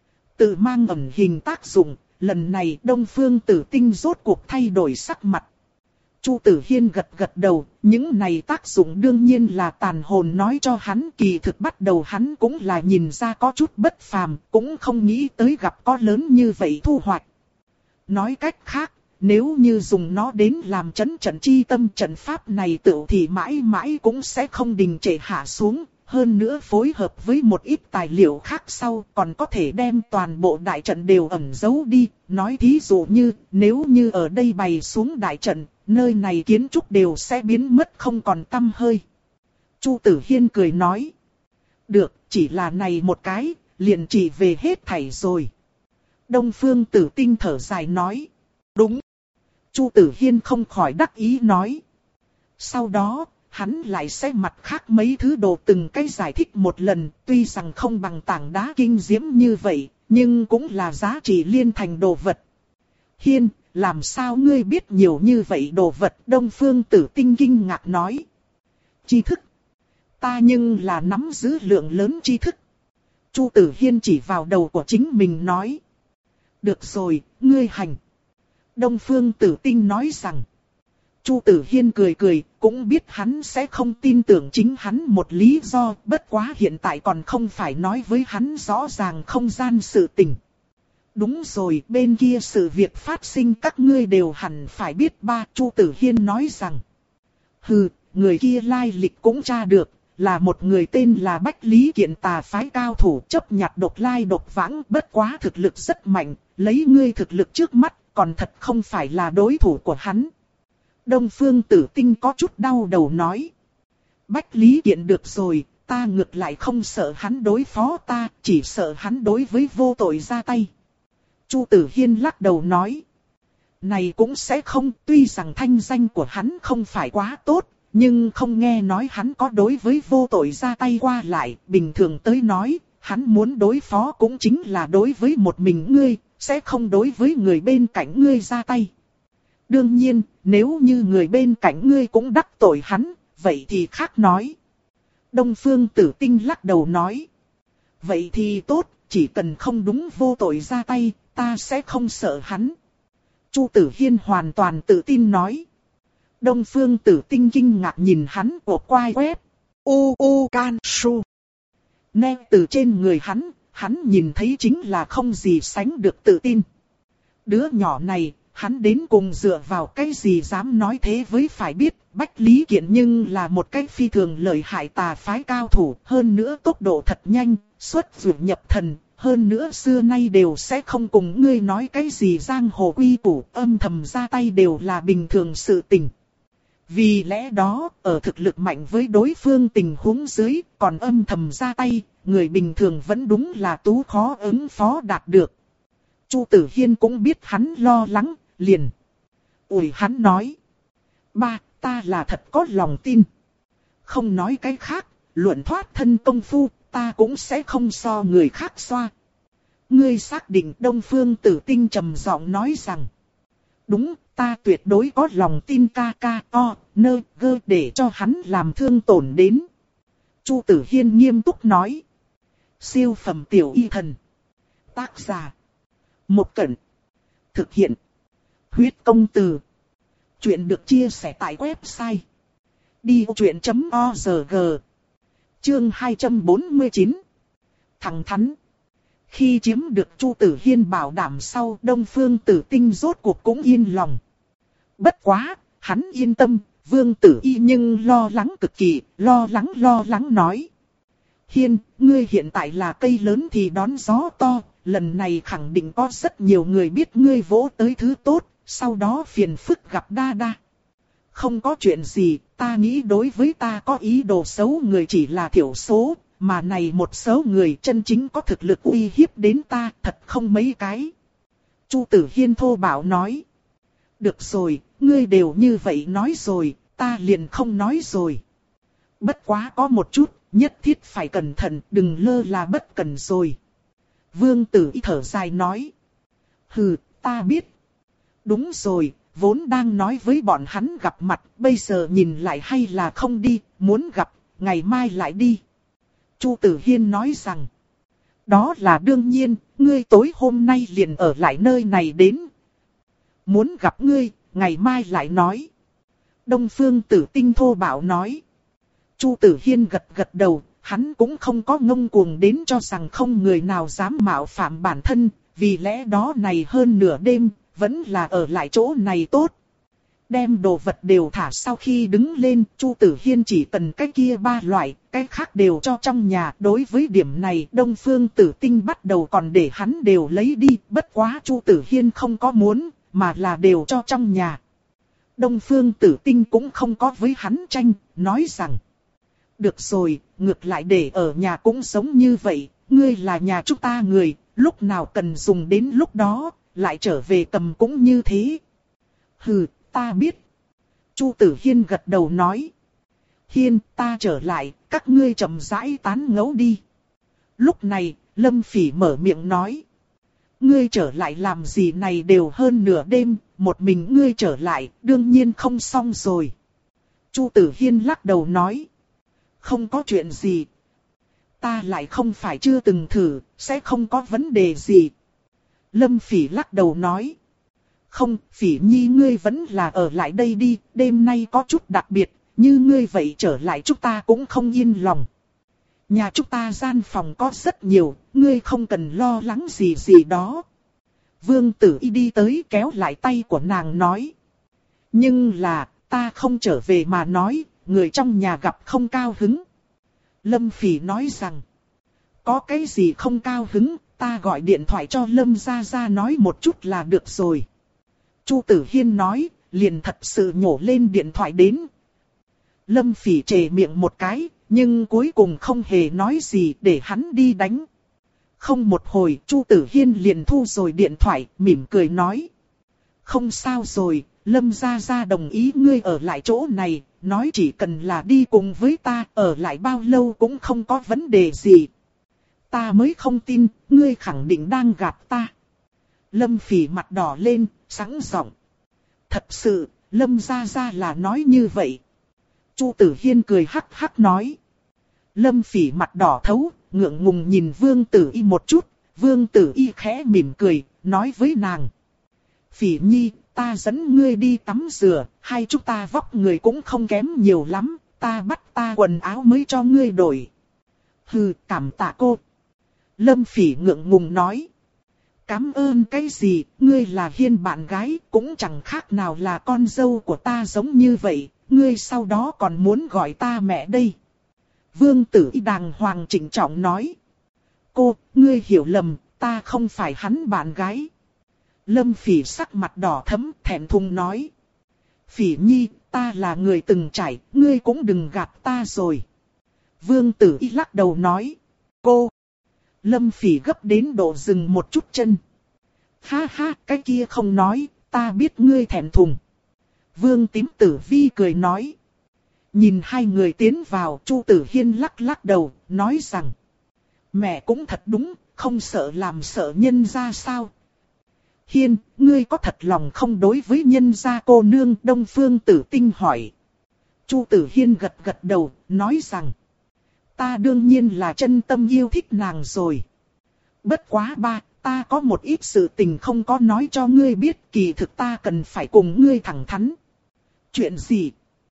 tự mang ẩn hình tác dụng. Lần này Đông Phương Tử Tinh rốt cuộc thay đổi sắc mặt. Chu Tử Hiên gật gật đầu, những này tác dụng đương nhiên là tàn hồn nói cho hắn, kỳ thực bắt đầu hắn cũng là nhìn ra có chút bất phàm, cũng không nghĩ tới gặp có lớn như vậy thu hoạch. Nói cách khác, nếu như dùng nó đến làm chấn trận chi tâm, trận pháp này tự thì mãi mãi cũng sẽ không đình trệ hạ xuống. Hơn nữa phối hợp với một ít tài liệu khác sau còn có thể đem toàn bộ đại trận đều ẩn giấu đi. Nói thí dụ như nếu như ở đây bày xuống đại trận, nơi này kiến trúc đều sẽ biến mất không còn tăm hơi. Chu Tử Hiên cười nói. Được, chỉ là này một cái, liền chỉ về hết thảy rồi. Đông Phương Tử Tinh thở dài nói. Đúng. Chu Tử Hiên không khỏi đắc ý nói. Sau đó, hắn lại sẽ mặt khác mấy thứ đồ từng cái giải thích một lần, tuy rằng không bằng tảng đá kinh diễm như vậy, nhưng cũng là giá trị liên thành đồ vật. Hiên, làm sao ngươi biết nhiều như vậy đồ vật? Đông Phương Tử Tinh kinh ngạc nói. Tri thức. Ta nhưng là nắm giữ lượng lớn tri thức. Chu Tử Hiên chỉ vào đầu của chính mình nói. Được rồi, ngươi hành. Đông Phương Tử Tinh nói rằng. Chu Tử Hiên cười cười, cũng biết hắn sẽ không tin tưởng chính hắn một lý do, bất quá hiện tại còn không phải nói với hắn rõ ràng không gian sự tình. Đúng rồi, bên kia sự việc phát sinh các ngươi đều hẳn phải biết ba. Chu Tử Hiên nói rằng. Hừ, người kia lai lịch cũng tra được, là một người tên là Bách Lý Kiện tà phái cao thủ chấp nhặt độc lai độc vãng, bất quá thực lực rất mạnh, lấy ngươi thực lực trước mắt, còn thật không phải là đối thủ của hắn. Đông Phương Tử Tinh có chút đau đầu nói. Bách Lý Kiện được rồi, ta ngược lại không sợ hắn đối phó ta, chỉ sợ hắn đối với vô tội ra tay. Chu Tử Hiên lắc đầu nói. Này cũng sẽ không, tuy rằng thanh danh của hắn không phải quá tốt, nhưng không nghe nói hắn có đối với vô tội ra tay qua lại. Bình thường tới nói, hắn muốn đối phó cũng chính là đối với một mình ngươi, sẽ không đối với người bên cạnh ngươi ra tay. Đương nhiên, nếu như người bên cạnh ngươi cũng đắc tội hắn, vậy thì khác nói. Đông Phương Tử Tinh lắc đầu nói. Vậy thì tốt, chỉ cần không đúng vô tội ra tay, ta sẽ không sợ hắn. Chu Tử Hiên hoàn toàn tự tin nói. Đông Phương Tử Tinh kinh ngạc nhìn hắn của quai quét. U u can su. Nè từ trên người hắn, hắn nhìn thấy chính là không gì sánh được tự tin. Đứa nhỏ này, hắn đến cùng dựa vào cái gì dám nói thế với phải biết, Bách Lý Kiện nhưng là một cái phi thường lợi hại tà phái cao thủ, hơn nữa tốc độ thật nhanh, xuất dụ nhập thần, hơn nữa xưa nay đều sẽ không cùng ngươi nói cái gì giang hồ quy củ, âm thầm ra tay đều là bình thường sự tình. Vì lẽ đó, ở thực lực mạnh với đối phương tình huống dưới, còn âm thầm ra tay, người bình thường vẫn đúng là tú khó ứng phó đạt được. Chu Tử Hiên cũng biết hắn lo lắng, liền. Ủi hắn nói. Ba, ta là thật có lòng tin. Không nói cái khác, luận thoát thân công phu, ta cũng sẽ không so người khác xoa. Ngươi xác định Đông Phương Tử Tinh trầm giọng nói rằng. Đúng, ta tuyệt đối có lòng tin ca ca o, nơ, gơ để cho hắn làm thương tổn đến. Chu Tử Hiên nghiêm túc nói. Siêu phẩm tiểu y thần. Tác giả. Một Cẩn. Thực hiện. Huyết công từ. Chuyện được chia sẻ tại website. đi vô chuyện chấm org. Chương hai trăm bốn mươi chín. Thẳng thắn. Khi chiếm được Chu Tử Hiên bảo đảm sau, Đông Phương Tử Tinh rốt cuộc cũng yên lòng. Bất quá, hắn yên tâm, Vương Tử Y nhưng lo lắng cực kỳ, lo lắng lo lắng nói. Hiên, ngươi hiện tại là cây lớn thì đón gió to, lần này khẳng định có rất nhiều người biết ngươi vỗ tới thứ tốt, sau đó phiền phức gặp đa đa. Không có chuyện gì, ta nghĩ đối với ta có ý đồ xấu người chỉ là thiểu số, mà này một số người chân chính có thực lực uy hiếp đến ta thật không mấy cái. Chu Tử Hiên thô bạo nói. Được rồi, ngươi đều như vậy nói rồi, ta liền không nói rồi. Bất quá có một chút, nhất thiết phải cẩn thận, đừng lơ là bất cẩn rồi. Vương Tử Y thở dài nói. Hừ, ta biết. Đúng rồi, vốn đang nói với bọn hắn gặp mặt, bây giờ nhìn lại hay là không đi, muốn gặp, ngày mai lại đi. Chu Tử Hiên nói rằng. Đó là đương nhiên, ngươi tối hôm nay liền ở lại nơi này đến. Muốn gặp ngươi, ngày mai lại nói. Đông Phương Tử Tinh thô bạo nói. Chu Tử Hiên gật gật đầu, hắn cũng không có ngông cuồng đến cho rằng không người nào dám mạo phạm bản thân, vì lẽ đó này hơn nửa đêm, vẫn là ở lại chỗ này tốt. Đem đồ vật đều thả sau khi đứng lên, Chu Tử Hiên chỉ cần cái kia ba loại, cái khác đều cho trong nhà. Đối với điểm này, Đông Phương Tử Tinh bắt đầu còn để hắn đều lấy đi, bất quá Chu Tử Hiên không có muốn, mà là đều cho trong nhà. Đông Phương Tử Tinh cũng không có với hắn tranh, nói rằng. Được rồi, ngược lại để ở nhà cũng giống như vậy, ngươi là nhà chúng ta người, lúc nào cần dùng đến lúc đó, lại trở về cầm cũng như thế. Hừ, ta biết. Chu Tử Hiên gật đầu nói. Hiên, ta trở lại, các ngươi chậm rãi tán ngẫu đi. Lúc này, Lâm Phỉ mở miệng nói. Ngươi trở lại làm gì này đều hơn nửa đêm, một mình ngươi trở lại, đương nhiên không xong rồi. Chu Tử Hiên lắc đầu nói. Không có chuyện gì. Ta lại không phải chưa từng thử, sẽ không có vấn đề gì. Lâm Phỉ lắc đầu nói. Không, Phỉ Nhi ngươi vẫn là ở lại đây đi, đêm nay có chút đặc biệt, như ngươi vậy trở lại chúng ta cũng không yên lòng. Nhà chúng ta gian phòng có rất nhiều, ngươi không cần lo lắng gì gì đó. Vương Tử Y đi tới kéo lại tay của nàng nói. Nhưng là, ta không trở về mà nói, người trong nhà gặp không cao hứng. Lâm Phỉ nói rằng, có cái gì không cao hứng, ta gọi điện thoại cho Lâm Gia Gia nói một chút là được rồi. Chu Tử Hiên nói, liền thật sự nhổ lên điện thoại đến. Lâm Phỉ trề miệng một cái, nhưng cuối cùng không hề nói gì để hắn đi đánh. Không một hồi, Chu Tử Hiên liền thu rồi điện thoại, mỉm cười nói. Không sao rồi, Lâm Gia Gia đồng ý ngươi ở lại chỗ này, nói chỉ cần là đi cùng với ta, ở lại bao lâu cũng không có vấn đề gì. Ta mới không tin, ngươi khẳng định đang gạt ta. Lâm Phỉ mặt đỏ lên, sẵn giọng. Thật sự, Lâm Gia Gia là nói như vậy. Chu Tử Hiên cười hắc hắc nói. Lâm Phỉ mặt đỏ thấu, ngượng ngùng nhìn Vương Tử Y một chút, Vương Tử Y khẽ mỉm cười, nói với nàng. Phỉ Nhi, ta dẫn ngươi đi tắm rửa, hai chúng ta vóc người cũng không kém nhiều lắm, ta bắt ta quần áo mới cho ngươi đổi. Hừ, cảm tạ cô. Lâm Phỉ ngượng ngùng nói. Cảm ơn cái gì, ngươi là Hiên bạn gái, cũng chẳng khác nào là con dâu của ta giống như vậy, ngươi sau đó còn muốn gọi ta mẹ đây. Vương Tử Y đàng hoàng trịnh trọng nói. Cô, ngươi hiểu lầm, ta không phải hắn bạn gái. Lâm Phỉ sắc mặt đỏ thẫm, thẹn thùng nói. Phỉ Nhi, ta là người từng trải, ngươi cũng đừng gạt ta rồi. Vương Tử Y lắc đầu nói. Cô. Lâm Phỉ gấp đến độ dừng một chút chân. Ha ha, cái kia không nói, ta biết ngươi thẹn thùng. Vương Tím Tử Vi cười nói. Nhìn hai người tiến vào, Chu Tử Hiên lắc lắc đầu, nói rằng. Mẹ cũng thật đúng, không sợ làm sợ nhân gia sao. Hiên, ngươi có thật lòng không đối với nhân gia cô nương? Đông Phương Tử Tinh hỏi. Chu Tử Hiên gật gật đầu, nói rằng. Ta đương nhiên là chân tâm yêu thích nàng rồi. Bất quá ba, ta có một ít sự tình không có nói cho ngươi biết, kỳ thực ta cần phải cùng ngươi thẳng thắn. Chuyện gì?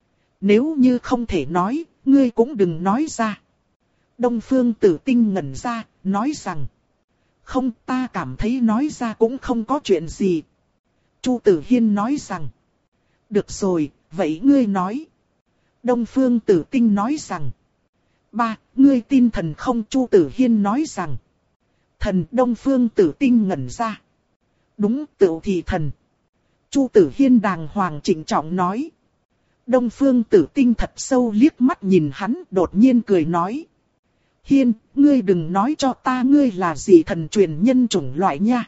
Nếu như không thể nói, ngươi cũng đừng nói ra. Đông Phương Tử Tinh ngẩn ra, nói rằng. Không, ta cảm thấy nói ra cũng không có chuyện gì. Chu Tử Hiên nói rằng. Được rồi, vậy ngươi nói. Đông Phương Tử Tinh nói rằng. Ba, ngươi tin thần không? Chu Tử Hiên nói rằng. Thần. Đông Phương Tử Tinh ngẩn ra. Đúng, tựu thì thần. Chu Tử Hiên đàng hoàng trịnh trọng nói. Đông Phương Tử Tinh thật sâu liếc mắt nhìn hắn, đột nhiên cười nói. Hiên, ngươi đừng nói cho ta ngươi là gì thần truyền nhân chủng loại nha.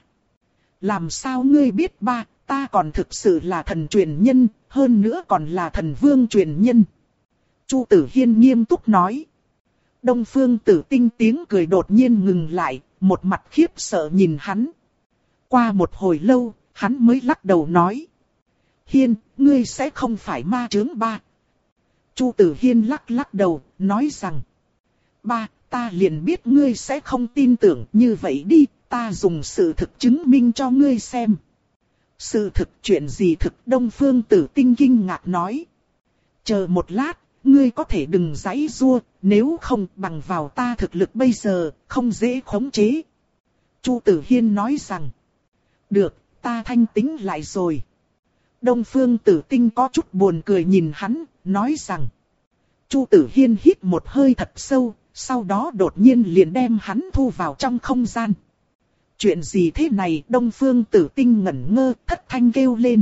Làm sao ngươi biết ba, ta còn thực sự là thần truyền nhân, hơn nữa còn là thần vương truyền nhân. Chu Tử Hiên nghiêm túc nói. Đông Phương Tử Tinh tiếng cười đột nhiên ngừng lại, một mặt khiếp sợ nhìn hắn. Qua một hồi lâu, hắn mới lắc đầu nói. Hiên, ngươi sẽ không phải ma chướng ba. Chu Tử Hiên lắc lắc đầu, nói rằng. Ba, ta liền biết ngươi sẽ không tin tưởng, như vậy đi, ta dùng sự thực chứng minh cho ngươi xem. Sự thực? Chuyện gì thực? Đông Phương Tử Tinh kinh ngạc nói. Chờ một lát, ngươi có thể đừng giãy giụa, nếu không bằng vào ta thực lực bây giờ, không dễ khống chế. Chu Tử Hiên nói rằng. Được, ta thanh tĩnh lại rồi. Đông Phương Tử Tinh có chút buồn cười nhìn hắn, nói rằng. Chu Tử Hiên hít một hơi thật sâu, sau đó đột nhiên liền đem hắn thu vào trong không gian. Chuyện gì thế này? Đông Phương Tử Tinh ngẩn ngơ, thất thanh kêu lên.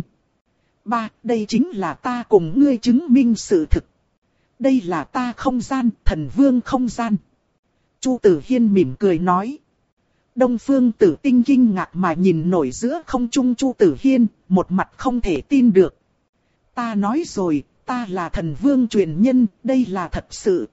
Ba, đây chính là ta cùng ngươi chứng minh sự thực. Đây là ta không gian, thần vương không gian. Chu Tử Hiên mỉm cười nói. Đông Phương Tử Tinh kinh ngạc mà nhìn nổi giữa không trung Chu Tử Hiên, một mặt không thể tin được. Ta nói rồi, ta là thần vương truyền nhân, đây là thật sự.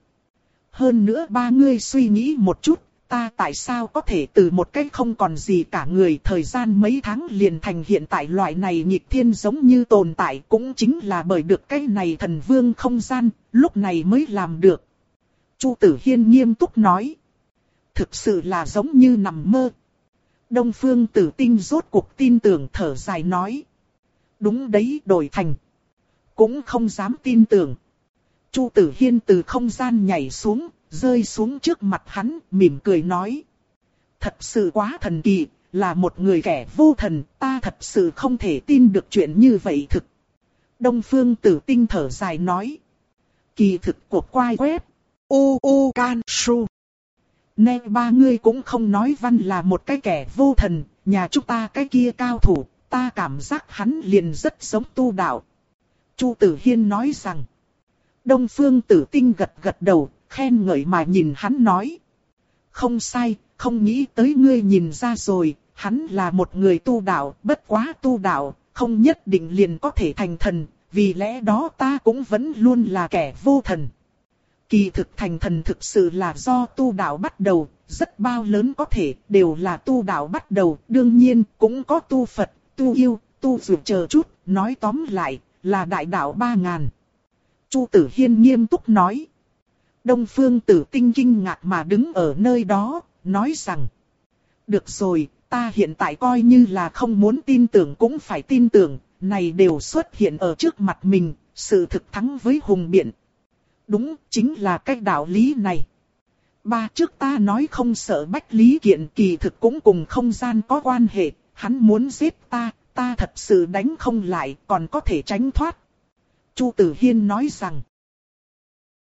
Hơn nữa ba ngươi suy nghĩ một chút, ta tại sao có thể từ một cách không còn gì cả người thời gian mấy tháng liền thành hiện tại loại này nghịch thiên giống như tồn tại, cũng chính là bởi được cái này thần vương không gian, lúc này mới làm được. Chu Tử Hiên nghiêm túc nói. Thực sự là giống như nằm mơ. Đông Phương Tử Tinh rốt cuộc tin tưởng thở dài nói. Đúng đấy, đổi thành. Cũng không dám tin tưởng. Chu Tử Hiên từ không gian nhảy xuống, rơi xuống trước mặt hắn, mỉm cười nói. Thật sự quá thần kỳ, là một người kẻ vô thần, ta thật sự không thể tin được chuyện như vậy thực. Đông Phương Tử Tinh thở dài nói. Kỳ thực của quai web. U U Can Su. Nè ba ngươi cũng không nói văn là một cái kẻ vô thần, nhà chúng ta cái kia cao thủ, ta cảm giác hắn liền rất giống tu đạo. Chu Tử Hiên nói rằng. Đông Phương Tử Tinh gật gật đầu, khen ngợi mà nhìn hắn nói. Không sai, không nghĩ tới ngươi nhìn ra rồi, hắn là một người tu đạo, bất quá tu đạo, không nhất định liền có thể thành thần, vì lẽ đó ta cũng vẫn luôn là kẻ vô thần. Kỳ thực thành thần thực sự là do tu đạo bắt đầu, rất bao lớn có thể đều là tu đạo bắt đầu, đương nhiên cũng có tu Phật, tu yêu, tu dược chờ chút, nói tóm lại là đại đạo ba ngàn. Chu Tử Hiên nghiêm túc nói. Đông Phương Tử Tinh kinh ngạc mà đứng ở nơi đó, nói rằng: được rồi, ta hiện tại coi như là không muốn tin tưởng cũng phải tin tưởng, này đều xuất hiện ở trước mặt mình, sự thực thắng với hùng biện. Đúng, chính là cái đạo lý này. Ba trước ta nói không sợ Bách Lý Kiện, kỳ thực cũng cùng không gian có quan hệ, hắn muốn giết ta, ta thật sự đánh không lại, còn có thể tránh thoát. Chu Tử Hiên nói rằng: